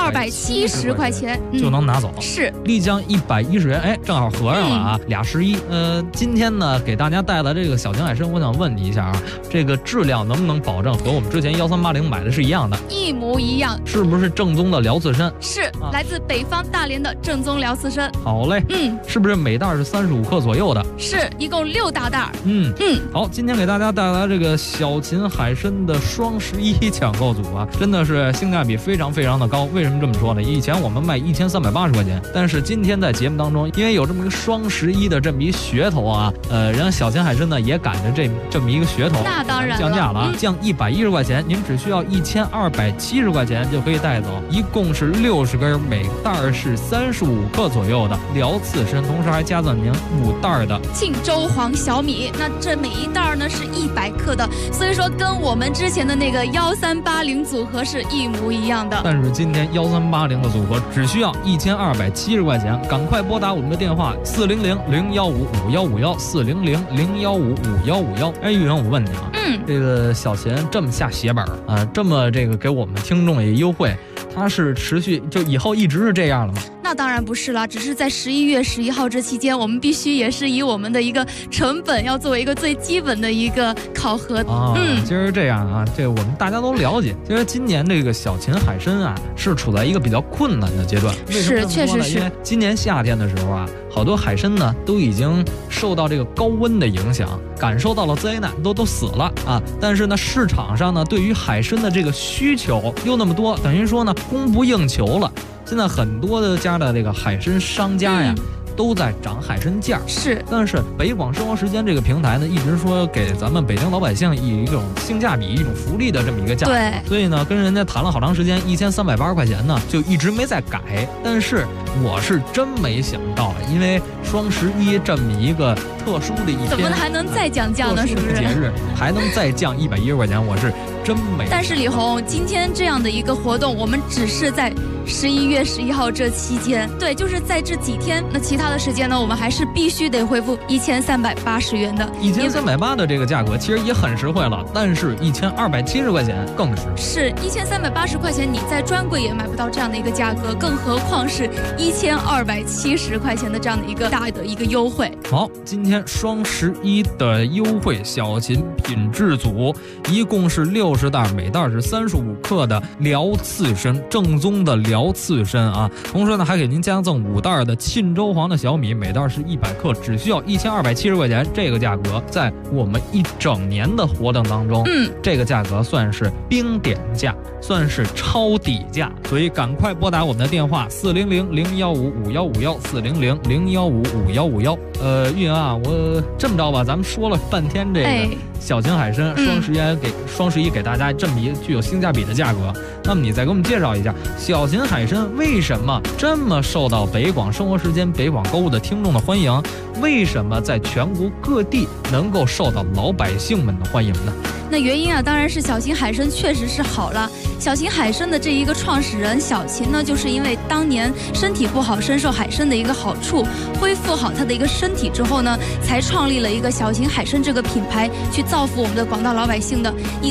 1270块钱就能拿走， 是立降110元，正好合上了啊，俩11。今天呢，给大家带来这个小秦海参，我想问你一下啊，这个质量能不能保证和我们之前1380买的是一样的？ 一模一样， 是不是正宗的辽刺参？ 是，来自北方大连的正宗辽刺参。 好嘞，是不是每袋是35克左右的？ 是，一共6大袋。 好，今天给大家带来这个小秦海参的双11抢购组啊，真的是性价比非常非常的高。为什么这么说呢？以前我们卖1380块钱，但是今天在节目当中，因为有这么一个双11的这么一噱头啊，人家小秦海参呢也赶着这么一个噱头， 那当然降价了，降110块钱，您只需要1270块钱就可以带走，一共是60根，每袋是35克左右的辽刺参，同时还加赠您5袋的庆州黄小米。那这每一袋呢是100克的，所以说跟我们之前的那个1380组合是一模一样的。 但是今天1380的组合只需要1270块钱，赶快拨打我们的电话400-015-5151，400-015-5151。玉莹，我问你啊，这个小秦这么下血本啊，这么这个给我们听众也优惠，它是持续就以后一直是这样了吗？ 那当然不是啦，只是在11月11号这期间，我们必须也是以我们的一个成本要作为一个最基本的一个考核。 其实这样啊，这个我们大家都了解。其实今年这个小秦海参啊，是处在一个比较困难的阶段。为什么这么说呢？ 确实是， 因为今年夏天的时候啊，好多海参呢都已经受到这个高温的影响，感受到了灾难，都死了啊。但是呢，市场上呢对于海参的这个需求又那么多，等于说呢供不应求了。现在很多的家的这个海参商家呀，都在涨海参价。 是， 但是北广生活时间这个平台呢，一直说给咱们北京老百姓以一种性价比、一种福利的这么一个价格。 对， 所以呢，跟人家谈了好长时间，1380块钱呢，就一直没再改。但是我是真没想到，因为双11这么一个特殊的一天， 怎么还能再降价呢？是不是？ 节日还能再降110块钱，我是真没。 但是李红，今天这样的一个活动，我们只是在11月11号这期间，对，就是在这几天。那其他的时间呢，我们还是必须得恢复1380元的。 1380的这个价格其实也很实惠了，但是1270块钱更是1380块钱，你在专柜也买不到这样的一个价格，更何况是1270块钱的这样的一个大的一个优惠。 好，今天双11的优惠小秦品质组，一共是60袋，每袋是35克的辽刺参，正宗的辽刺参啊。同时呢，还给您加赠5袋的沁州黄的小米，每袋是100克，只需要1270块钱。这个价格在我们一整年的活动当中，这个价格算是冰点价，算是超底价。所以赶快拨打我们的电话400-015-5151，400-015-5151。玉莹啊，我这么着吧，咱们说了半天这个小秦海参，双11给大家这么一个具有性价比的价格。那么你再给我们介绍一下小秦海参为什么这么受到北广生活时间、北广购物的听众的欢迎？为什么在全国各地能够受到老百姓们的欢迎呢？ 那原因啊，当然是小秦海参确实是好了。小秦海参的这一个创始人小秦呢，就是因为当年身体不好，深受海参的一个好处，恢复好他的一个身体之后呢，才创立了一个小秦海参这个品牌，去造福我们的广大老百姓的。以自己的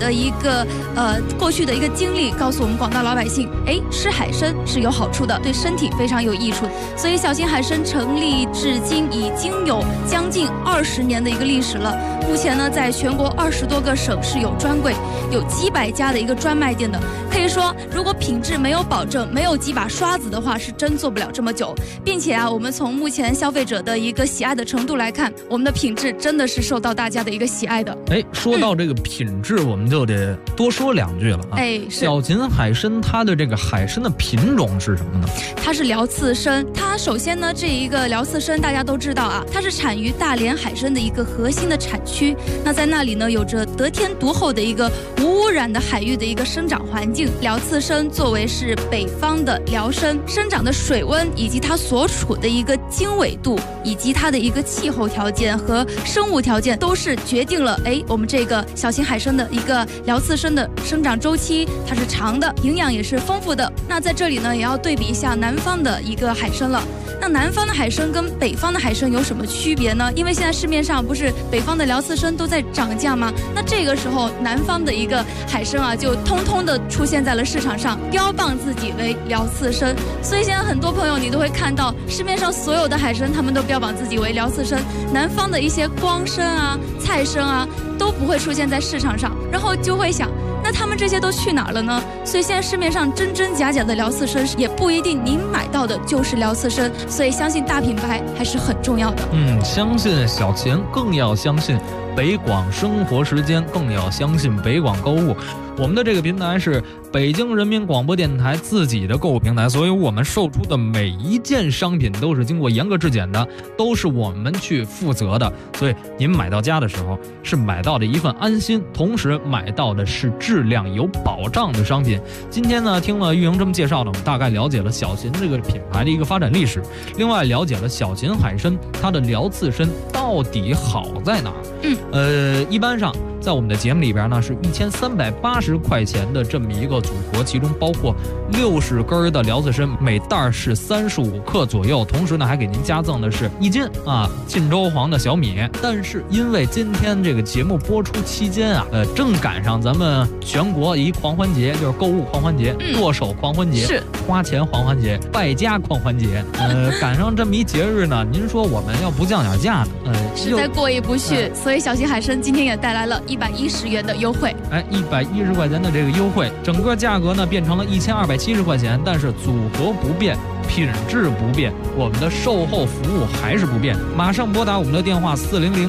的一个过去的一个经历，告诉我们广大老百姓，吃海参是有好处的，对身体非常有益处。所以小型海参成立至今已经有将近20年的一个历史了。目前呢，在全国20多个省市有专柜，有几百家的一个专卖店的。可以说，如果品质没有保证，没有几把刷子的话，是真做不了这么久。并且我们从目前消费者的一个喜爱的程度来看，我们的品质真的是受到大家的一个喜爱的。 说到这个品质，我们就得多说2句了啊。小秦海参它的这个海参的品种是什么呢？ 它是辽刺参。它首先呢，这一个辽刺参大家都知道啊，它是产于大连海参的一个核心的产区。那在那里呢，有着得天独厚的一个无污染的海域的一个生长环境。辽刺参作为是北方的辽参，生长的水温以及它所处的一个经纬度，以及它的一个气候条件和生物条件，都是决定了我们这个小型海参的一个辽刺参的生长周期，它是长的，营养也是丰富的。那在这里呢，也要对比一下南方的一个海参了。那南方的海参跟北方的海参有什么区别呢？因为现在市面上不是北方的辽刺参都在涨价吗？那这个时候南方的一个海参就通通的出现在了市场上，标榜自己为辽刺参。所以现在很多朋友你都会看到市面上所有的海参，他们都标榜自己为辽刺参，南方的一些光参菜参都不会出现在市场上，然后就会想，那他们这些都去哪儿了呢？所以现在市面上真真假假的辽刺参也不一定您买到的就是辽刺参，所以相信大品牌还是很重要的。 相信小秦，更要相信北广生活时间，更要相信北广购物。我们的这个平台是北京人民广播电台自己的购物平台，所以我们售出的每一件商品都是经过严格质检的，都是我们去负责的。所以您买到家的时候是买到的一份安心，同时买到的是质量有保障的商品。今天呢，听了玉莹这么介绍呢，我们大概了解了小秦这个品牌的一个发展历史，另外了解了小秦海参它的辽刺参到底好在哪儿。一般上在我们的节目里边呢，是1380块钱的这么一个组合，其中包括60根的辽刺参，每袋是35克左右，同时呢还给您加赠的是1斤晋州黄的小米。但是因为今天这个节目播出期间正赶上咱们全国一狂欢节，就是购物狂欢节、剁手狂欢节、是花钱狂欢节、败家狂欢节，赶上这么一节日呢，您说我们要不降点价呢， 实在过意不去。所以小型海参今天也带来了110元的优惠 ，110块钱的这个优惠，整个价格呢变成了1270块钱，但是组合不变，品质不变，我们的售后服务还是不变。马上拨打我们的电话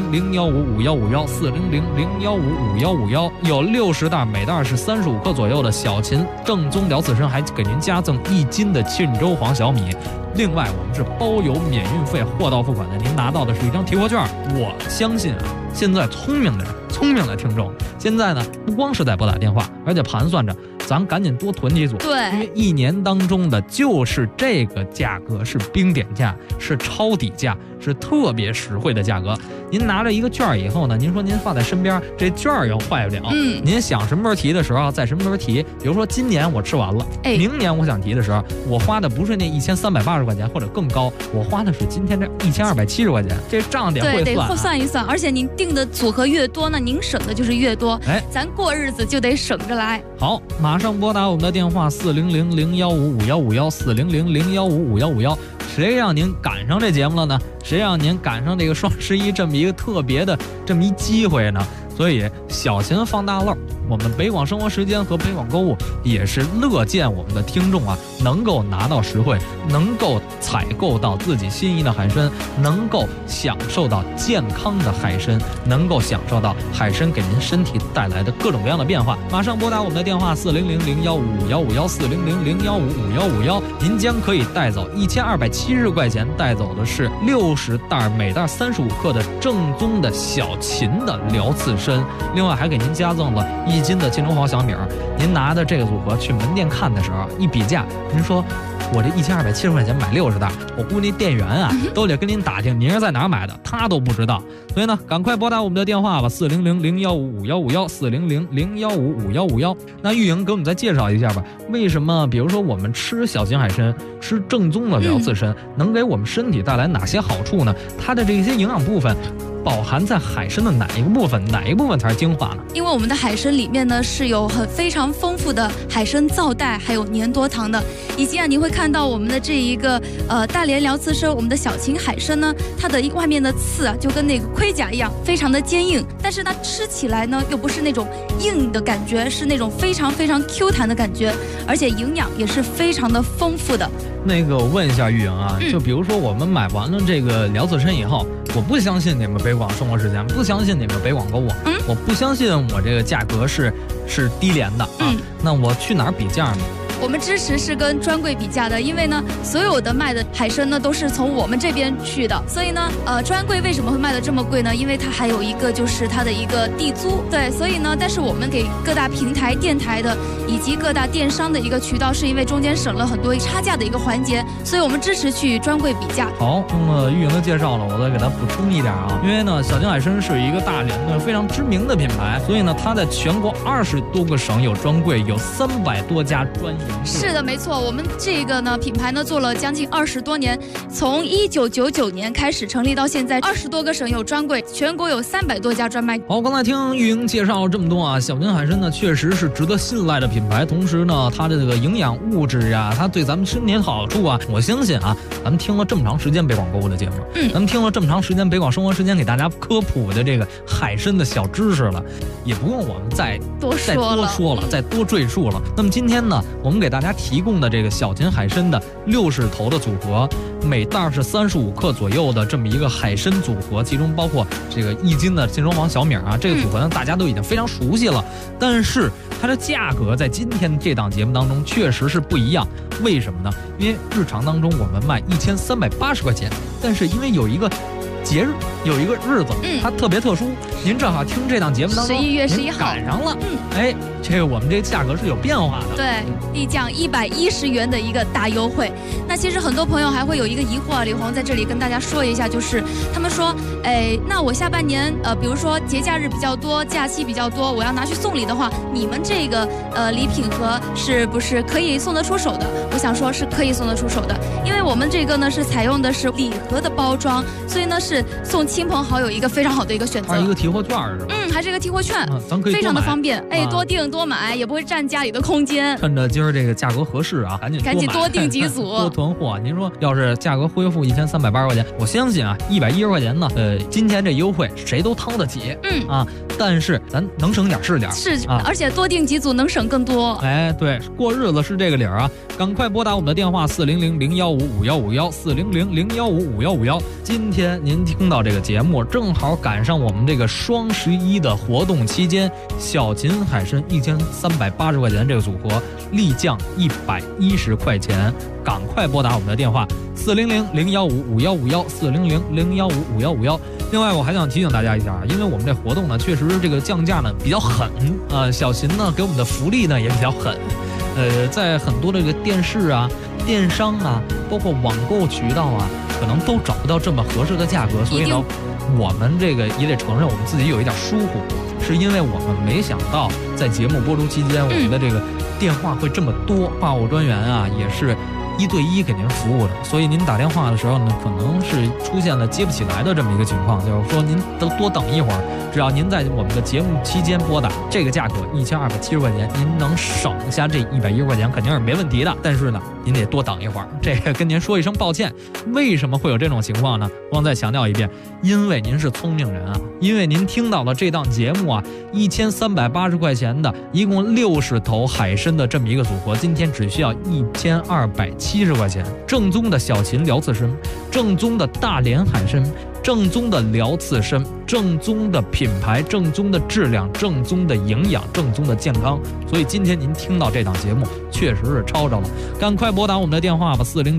400-015-5151，400-015-5151，有60袋，每袋是35克左右的小秦正宗辽刺参，还给您加赠1斤的晋州黄小米。另外我们是包邮免运费，货到付款的，您拿到的是一张提货券。我相信现在聪明的听众，现在呢不光是在拨打电话，而且盘算着咱赶紧多囤几组， 对， 因为1年当中的就是这个价格是冰点价，是抄底价，是特别实惠的价格。您拿着一个券以后呢，您说您放在身边，这券又坏不了，您想什么时候提的时候在什么时候提。比如说今年我吃完了，明年我想提的时候，我花的不是那1380块钱或者更高，我花的是今天这1270块钱，这账得会算， 得算一算。而且您定的组合越多呢，您省的就是越多，咱过日子就得省着来。 好，马上拨打我们的电话400-015-5151，400-015-5151。谁让您赶上这节目了呢？谁让您赶上这个双11这么一个特别的这么一机会呢？所以小秦放大漏，我们北广生活时间和北广购物也是乐见我们的听众能够拿到实惠，能够采购到自己心仪的海参，能够享受到健康的海参，能够享受到海参给您身体带来的各种各样的变化。马上拨打我们的电话400-015-5151，400-015-5151，您将可以带走1270块钱，带走的是60袋，每袋35克的正宗的小秦的辽刺参。另外还给您加赠了1斤的晋州黄小米。您拿的这个组合去门店看的时候一比价，您说我这1270块钱买60袋，我估计店员都得跟您打听您是在哪儿买的，他都不知道。所以呢，赶快拨打我们的电话吧，400-015-5151，400-015-5151。那玉莹给我们再介绍一下吧，为什么比如说我们吃小型海参，吃正宗的辽刺参，能给我们身体带来哪些好处呢？它的这些营养部分饱含在海参的哪一个部分？哪一个部分才是精华呢？ 因为我们的海参里面呢是有非常丰富的海参皂带，还有粘多糖的，以及你会看到我们的这一个大连辽刺参，我们的小秦海参呢，它的外面的刺就跟那个盔甲一样，非常的坚硬，但是它吃起来呢又不是那种硬的感觉，是那种非常非常 Q 弹的感觉，而且营养也是非常的丰富的。 那个我问一下玉莹啊，就比如说我们买完了这个辽刺参以后，我不相信你们北广生活时间，不相信你们北广购物，我不相信我这个价格是低廉的啊，那我去哪儿比价呢？ 我们支持是跟专柜比价的，因为呢，所有的卖的海参呢都是从我们这边去的，所以呢，专柜为什么会卖的这么贵呢？因为它还有一个就是它的一个地租，对，所以呢，但是我们给各大平台、电台的以及各大电商的一个渠道，是因为中间省了很多差价的一个环节，所以我们支持去专柜比价。 好，那么玉莹的介绍了，我再给它补充一点啊，因为呢，小秦海参是一个大连的非常知名的品牌，所以呢，它在全国20多个省有专柜，有300多家专营。 是的，没错，我们这个呢品牌呢做了将近20多年，从1999年开始成立到现在，20多个省有专柜，全国有300多家专卖。 好，刚才听玉莹介绍这么多啊，小秦海参呢确实是值得信赖的品牌，同时呢，它的这个营养物质啊，它对咱们身体好处啊，我相信啊，咱们听了这么长时间北广购物的节目，咱们听了这么长时间北广生活时间给大家科普的这个海参的小知识了，也不用我们再多说了，再多赘述了。那么今天呢，我们给大家提供的这个小秦海参的60头的组合，每袋是35克左右的这么一个海参组合，其中包括这个1斤的金双黄小米啊，这个组合呢大家都已经非常熟悉了，但是它的价格在今天这档节目当中确实是不一样。为什么呢？因为日常当中我们卖1380块钱，但是因为有一个节日，有一个日子，它特别特殊，您正好听这档节目当中 11月11号赶上了，这个我们这个价格是有变化的， 对，立降110元的一个大优惠。那其实很多朋友还会有一个疑惑，李红在这里跟大家说一下，就是他们说，那我下半年比如说节假日比较多，假期比较多，我要拿去送礼的话，你们这个礼品盒是不是可以送得出手的？我想说是可以送得出手的，因为我们这个呢是采用的是礼盒的包装，所以呢是送亲朋好友一个非常好的一个选择。 还是一个提货券是吧？ 还是一个提货券， 咱可以非常的方便，多订多买，也不会占家里的空间。 趁着今儿这个价格合适啊，赶紧多订几组， 多囤货。您说要是价格恢复1380块钱，我相信啊，110块钱呢，今天这优惠谁都掏得起，但是咱能省点是点， 而且多订几组能省更多。 对，过日子是这个理儿啊，赶快拨打我们的电话400-015-5151，400-015-5151。今天您听到这个节目，正好赶上我们这个双11的活动期间，小秦海参1380块钱这个组合立降110块钱，赶快拨打我们的电话400-015-5151，400-015-5151。另外我还想提醒大家一下，因为我们这活动呢确实这个降价呢比较狠，小秦呢给我们的福利呢也比较狠，在很多的这个电视啊、电商啊，包括网购渠道啊，可能都找不到这么合适的价格，所以呢我们这个也得承认我们自己有一点疏忽，是因为我们没想到在节目播出期间，我们的这个电话会这么多，话务专员啊也是1对1给您服务的，所以您打电话的时候呢，可能是出现了接不起来的这么一个情况，就是说您都多等一会儿，只要您在我们的节目期间拨打，这个价格1270块钱，您能省下这110块钱肯定是没问题的，但是呢您得多等一会儿，这个跟您说一声抱歉。为什么会有这种情况呢？我再强调一遍，因为您是聪明人啊，因为您听到了这档节目啊，1380块钱的一共60头海参的这么一个组合，今天只需要1270块钱，正宗的小秦辽刺参，正宗的大连海参，正宗的辽刺参，正宗的品牌，正宗的质量，正宗的营养，正宗的健康。所以今天您听到这档节目确实是抄着了，赶快拨打我们的电话吧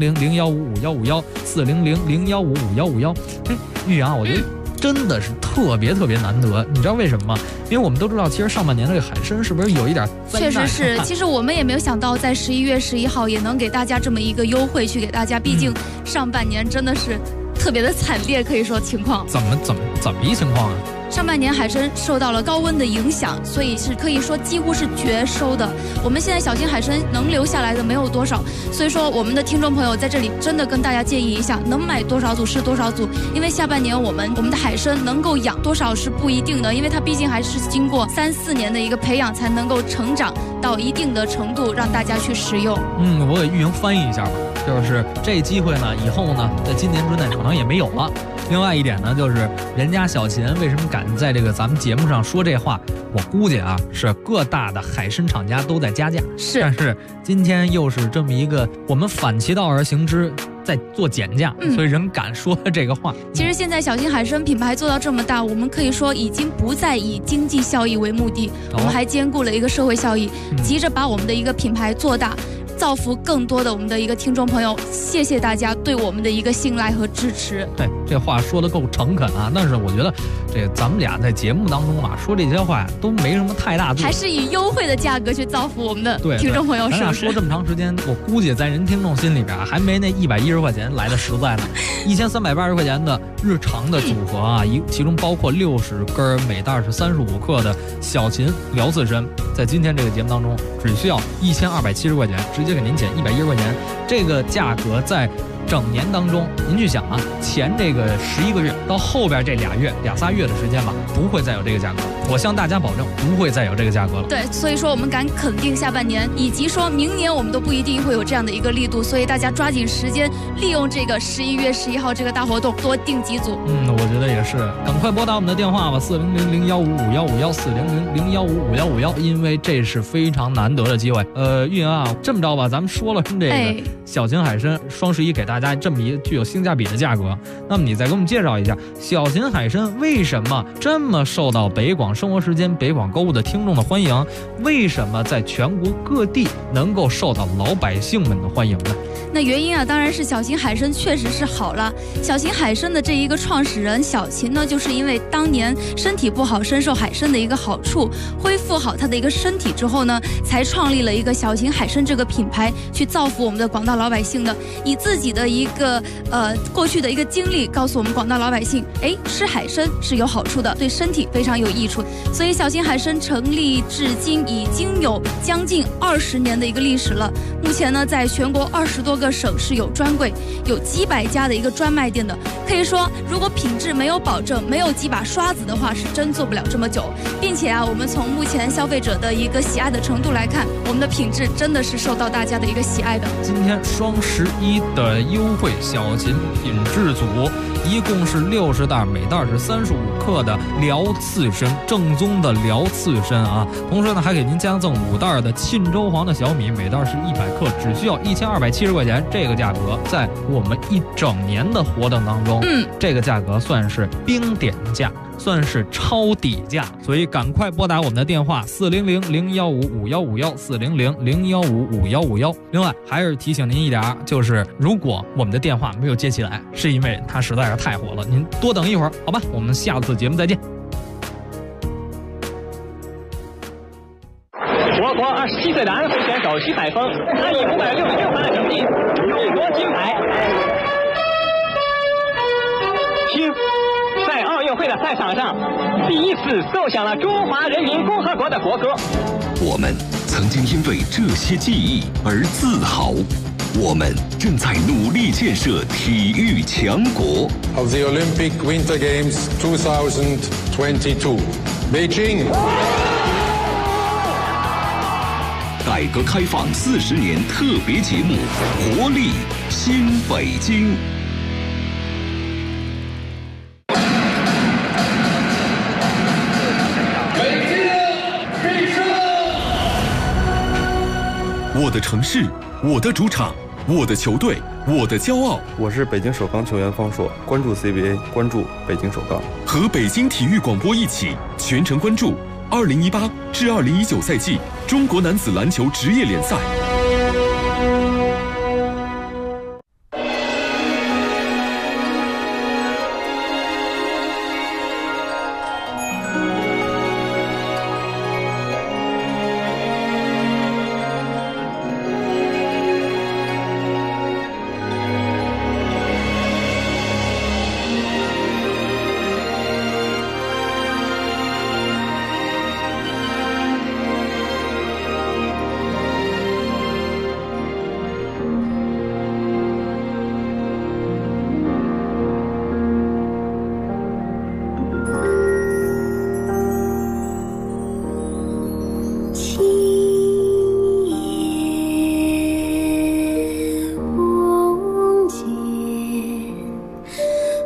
，400-015-5151，400-015-5151。玉阳，我觉得真的是特别难得，你知道为什么吗？因为我们都知道，其实上半年这个海参是不是有一点灾难？ 确实是，其实我们也没有想到，在11月11号也能给大家这么一个优惠，去给大家，毕竟上半年真的是特别的惨烈，可以说情况。 怎么一情况啊？ 上半年海参受到了高温的影响，所以是可以说几乎是绝收的。我们现在小型海参能留下来的没有多少，所以说我们的听众朋友在这里真的跟大家建议一下，能买多少组是多少组，因为下半年我们的海参能够养多少是不一定的，因为它毕竟还是经过3、4年的一个培养才能够成长到一定的程度，让大家去食用。 我给玉莹翻译一下吧，就是这机会呢，以后呢，在今年之内可能也没有了。另外一点呢，就是人家小秦为什么敢在这个咱们节目上说这话，我估计啊，是各大的海参厂家都在加价。 是， 但是今天又是这么一个我们反其道而行之，在做减价，所以人敢说这个话。 其实现在小型海参品牌做到这么大，我们可以说已经不再以经济效益为目的，我们还兼顾了一个社会效益，急着把我们的一个品牌做大，造福更多的我们的一个听众朋友。谢谢大家对我们的一个信赖和支持。 对，这话说得够诚恳啊！但是我觉得，这咱们俩在节目当中啊说这些话都没什么太大作用， 还是以优惠的价格去造福我们的听众朋友，是不是？ 说这么长时间，我估计在人听众心里边还没那110块钱来的实在呢。1380块钱的日常的组合啊，其中包括60根，每袋是35克的小秦辽刺参，在今天这个节目当中只需要1270块钱，直接给您减110块钱。这个价格在整年当中，您去想啊，前这个11个月到后边这2、3月的时间吧，不会再有这个价格。我向大家保证，不会再有这个价格了。 对，所以说我们敢肯定下半年，以及说明年我们都不一定会有这样的一个力度，所以大家抓紧时间，利用这个11月11号这个大活动，多订几组。 我觉得也是，赶快拨打我们的电话吧，400-015-5151，400-015-5151，因为这是非常难得的机会。运营啊，这么着吧，咱们说了这个小型海参双11给大家这么一具有性价比的价格，那么你再给我们介绍一下小型海参为什么这么受到北广生活时间、北广购物的听众的欢迎？为什么在全国各地能够受到老百姓们的欢迎呢？ 那原因啊，当然是小型海参确实是好了。小型海参的这一个创始人小秦呢，就是因为当年身体不好，深受海参的一个好处，恢复好他的一个身体之后呢，才创立了一个小型海参这个品牌，去造福我们的广大老百姓的。以自己的一个过去的一个经历，告诉我们广大老百姓，吃海参是有好处的，对身体非常有益处。所以小型海参成立至今已经有将近20年的一个历史了。目前呢，在全国20多个省市有专柜，有几百家的一个专卖店的。可以说，如果品质没有保证，没有几把刷子的话，是真做不了这么久。并且啊，我们从目前消费者的一个喜爱的程度来看，我们的品质真的是受到大家的一个喜爱的。 今天双11的优惠小秦品质组，一共是60袋，每袋是35克的辽刺参，正宗的辽刺参啊。同时呢，还给您加赠5袋的沁州黄的小米，每袋是100克，只需要1270块钱。这个价格在我们一整年的活动当中，这个价格算是冰点价，算是超底价，所以赶快拨打我们的电话400-015-5151，400-015-5151。另外还是提醒您一点，就是如果我们的电话没有接起来，是因为它实在是太火了，您多等一会儿，好吧？我们下次节目再见。 我国27岁的安徽选手徐海峰，他以566分的成绩勇夺金牌。听，在奥运会的赛场上，第一次奏响了中华人民共和国的国歌。 我们曾经因为这些记忆而自豪，我们正在努力建设体育强国。 Of the Olympic Winter Games 2022, Beijing。 改革开放40年特别节目，活力新北京。我的城市，我的主场，我的球队，我的骄傲。 我是北京首钢球员方硕，关注 CBA， 关注北京首钢。 和北京体育广播一起全程关注2018至2019赛季中国男子篮球职业联赛。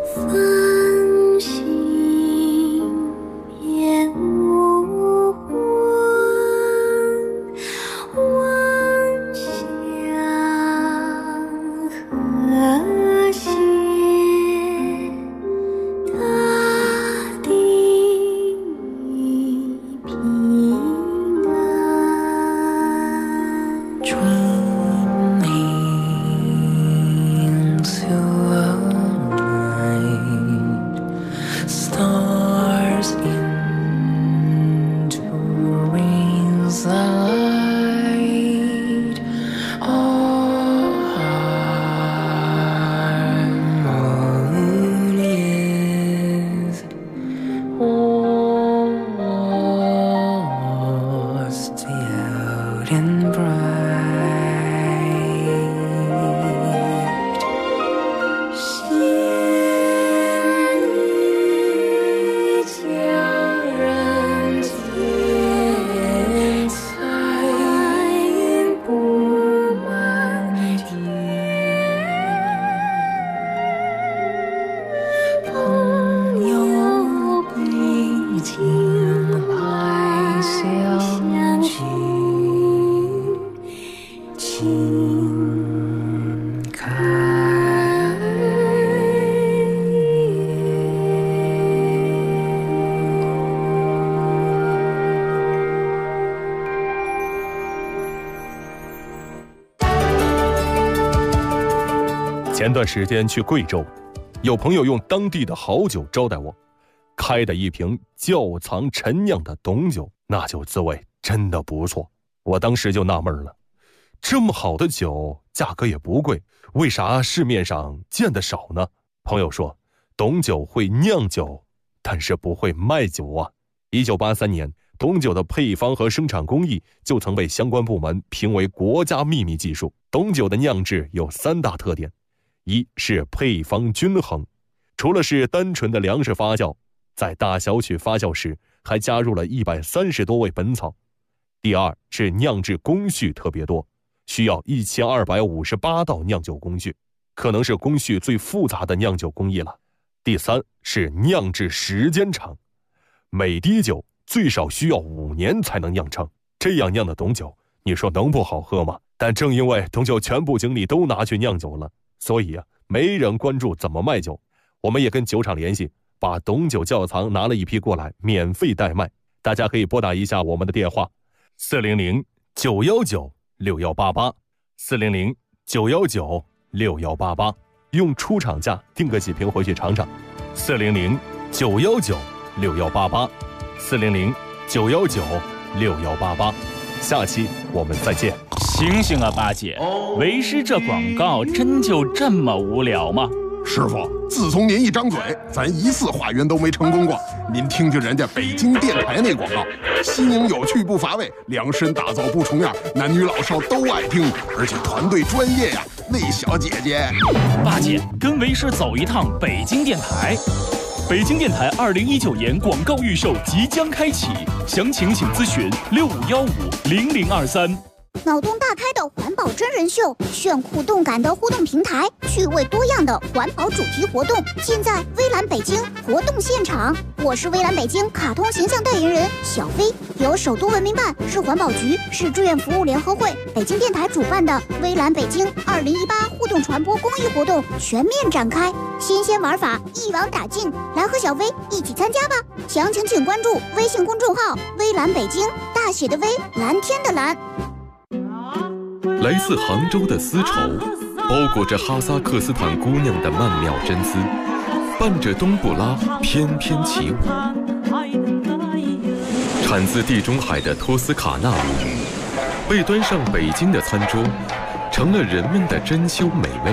前段时间去贵州，有朋友用当地的好酒招待我，开的一瓶窖藏陈酿的董酒，那酒滋味真的不错。我当时就纳闷了，这么好的酒，价格也不贵，为啥市面上见得少呢？朋友说，董酒会酿酒，但是不会卖酒啊。1983年，董酒的配方和生产工艺就曾被相关部门评为国家秘密技术。董酒的酿制有3大特点，一是配方均衡，除了是单纯的粮食发酵，在大小曲发酵时还加入了130多味本草。第二是酿制工序特别多，需要1258道酿酒工序，可能是工序最复杂的酿酒工艺了。第三是酿制时间长，每滴酒最少需要5年才能酿成，这样酿的董酒，你说能不好喝吗？但正因为董酒全部精力都拿去酿酒了，所以没人关注怎么卖酒。我们也跟酒厂联系，把董酒窖藏拿了一批过来，免费代卖。大家可以拨打一下我们的电话400-919-6188 400-919-6188，用出厂价订个几瓶回去尝尝。400-919-6188 400-919-6188。下期我们再见。 醒醒啊，八戒，为师这广告真就这么无聊吗？ 师傅，自从您一张嘴，咱1次化缘都没成功过。您听听人家北京电台那广告，新颖有趣不乏味，量身打造不重样，男女老少都爱听，而且团队专业呀。那小姐姐， 八戒跟为师走一趟北京电台。北京电台2019年广告预售即将开启，详情请咨询65150023。 脑洞大开的环保真人秀，炫酷动感的互动平台，趣味多样的环保主题活动，尽在微蓝北京活动现场。我是微蓝北京卡通形象代言人小飞，由首都文明办、市环保局、市志愿服务联合会、北京电台主办的微蓝北京2018互动传播公益活动全面展开，新鲜玩法一网打尽，来和小飞一起参加吧！详情请关注微信公众号微蓝北京，大写的微，蓝天的蓝。 来自杭州的丝绸，包裹着哈萨克斯坦姑娘的曼妙真丝，伴着冬不拉翩翩起舞。产自地中海的托斯卡纳舞，被端上北京的餐桌，成了人们的珍馐美味。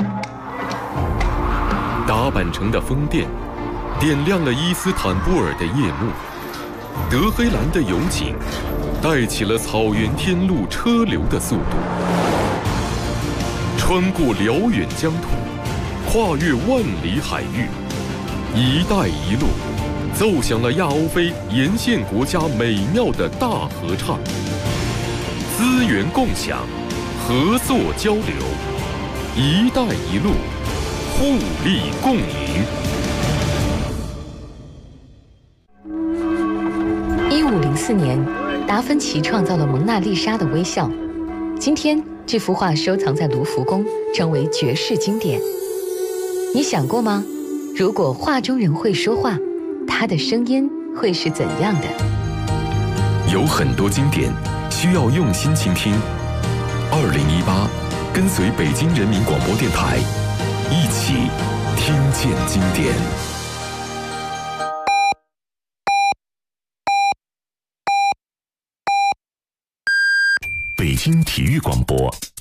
打扮成的风电，点亮了伊斯坦布尔的夜幕。德黑兰的油井，带起了草原天路车流的速度。穿过辽远疆土，跨越万里海域，一带一路奏响了亚欧非沿线国家美妙的大合唱。资源共享，合作交流，一带一路互利共赢。 1504年，达芬奇创造了蒙娜丽莎的微笑。今天，这幅画收藏在卢浮宫，成为绝世经典。你想过吗？如果画中人会说话，他的声音会是怎样的？ 有很多经典需要用心倾听。2018，跟随北京人民广播电台，一起听见经典。北京体育广播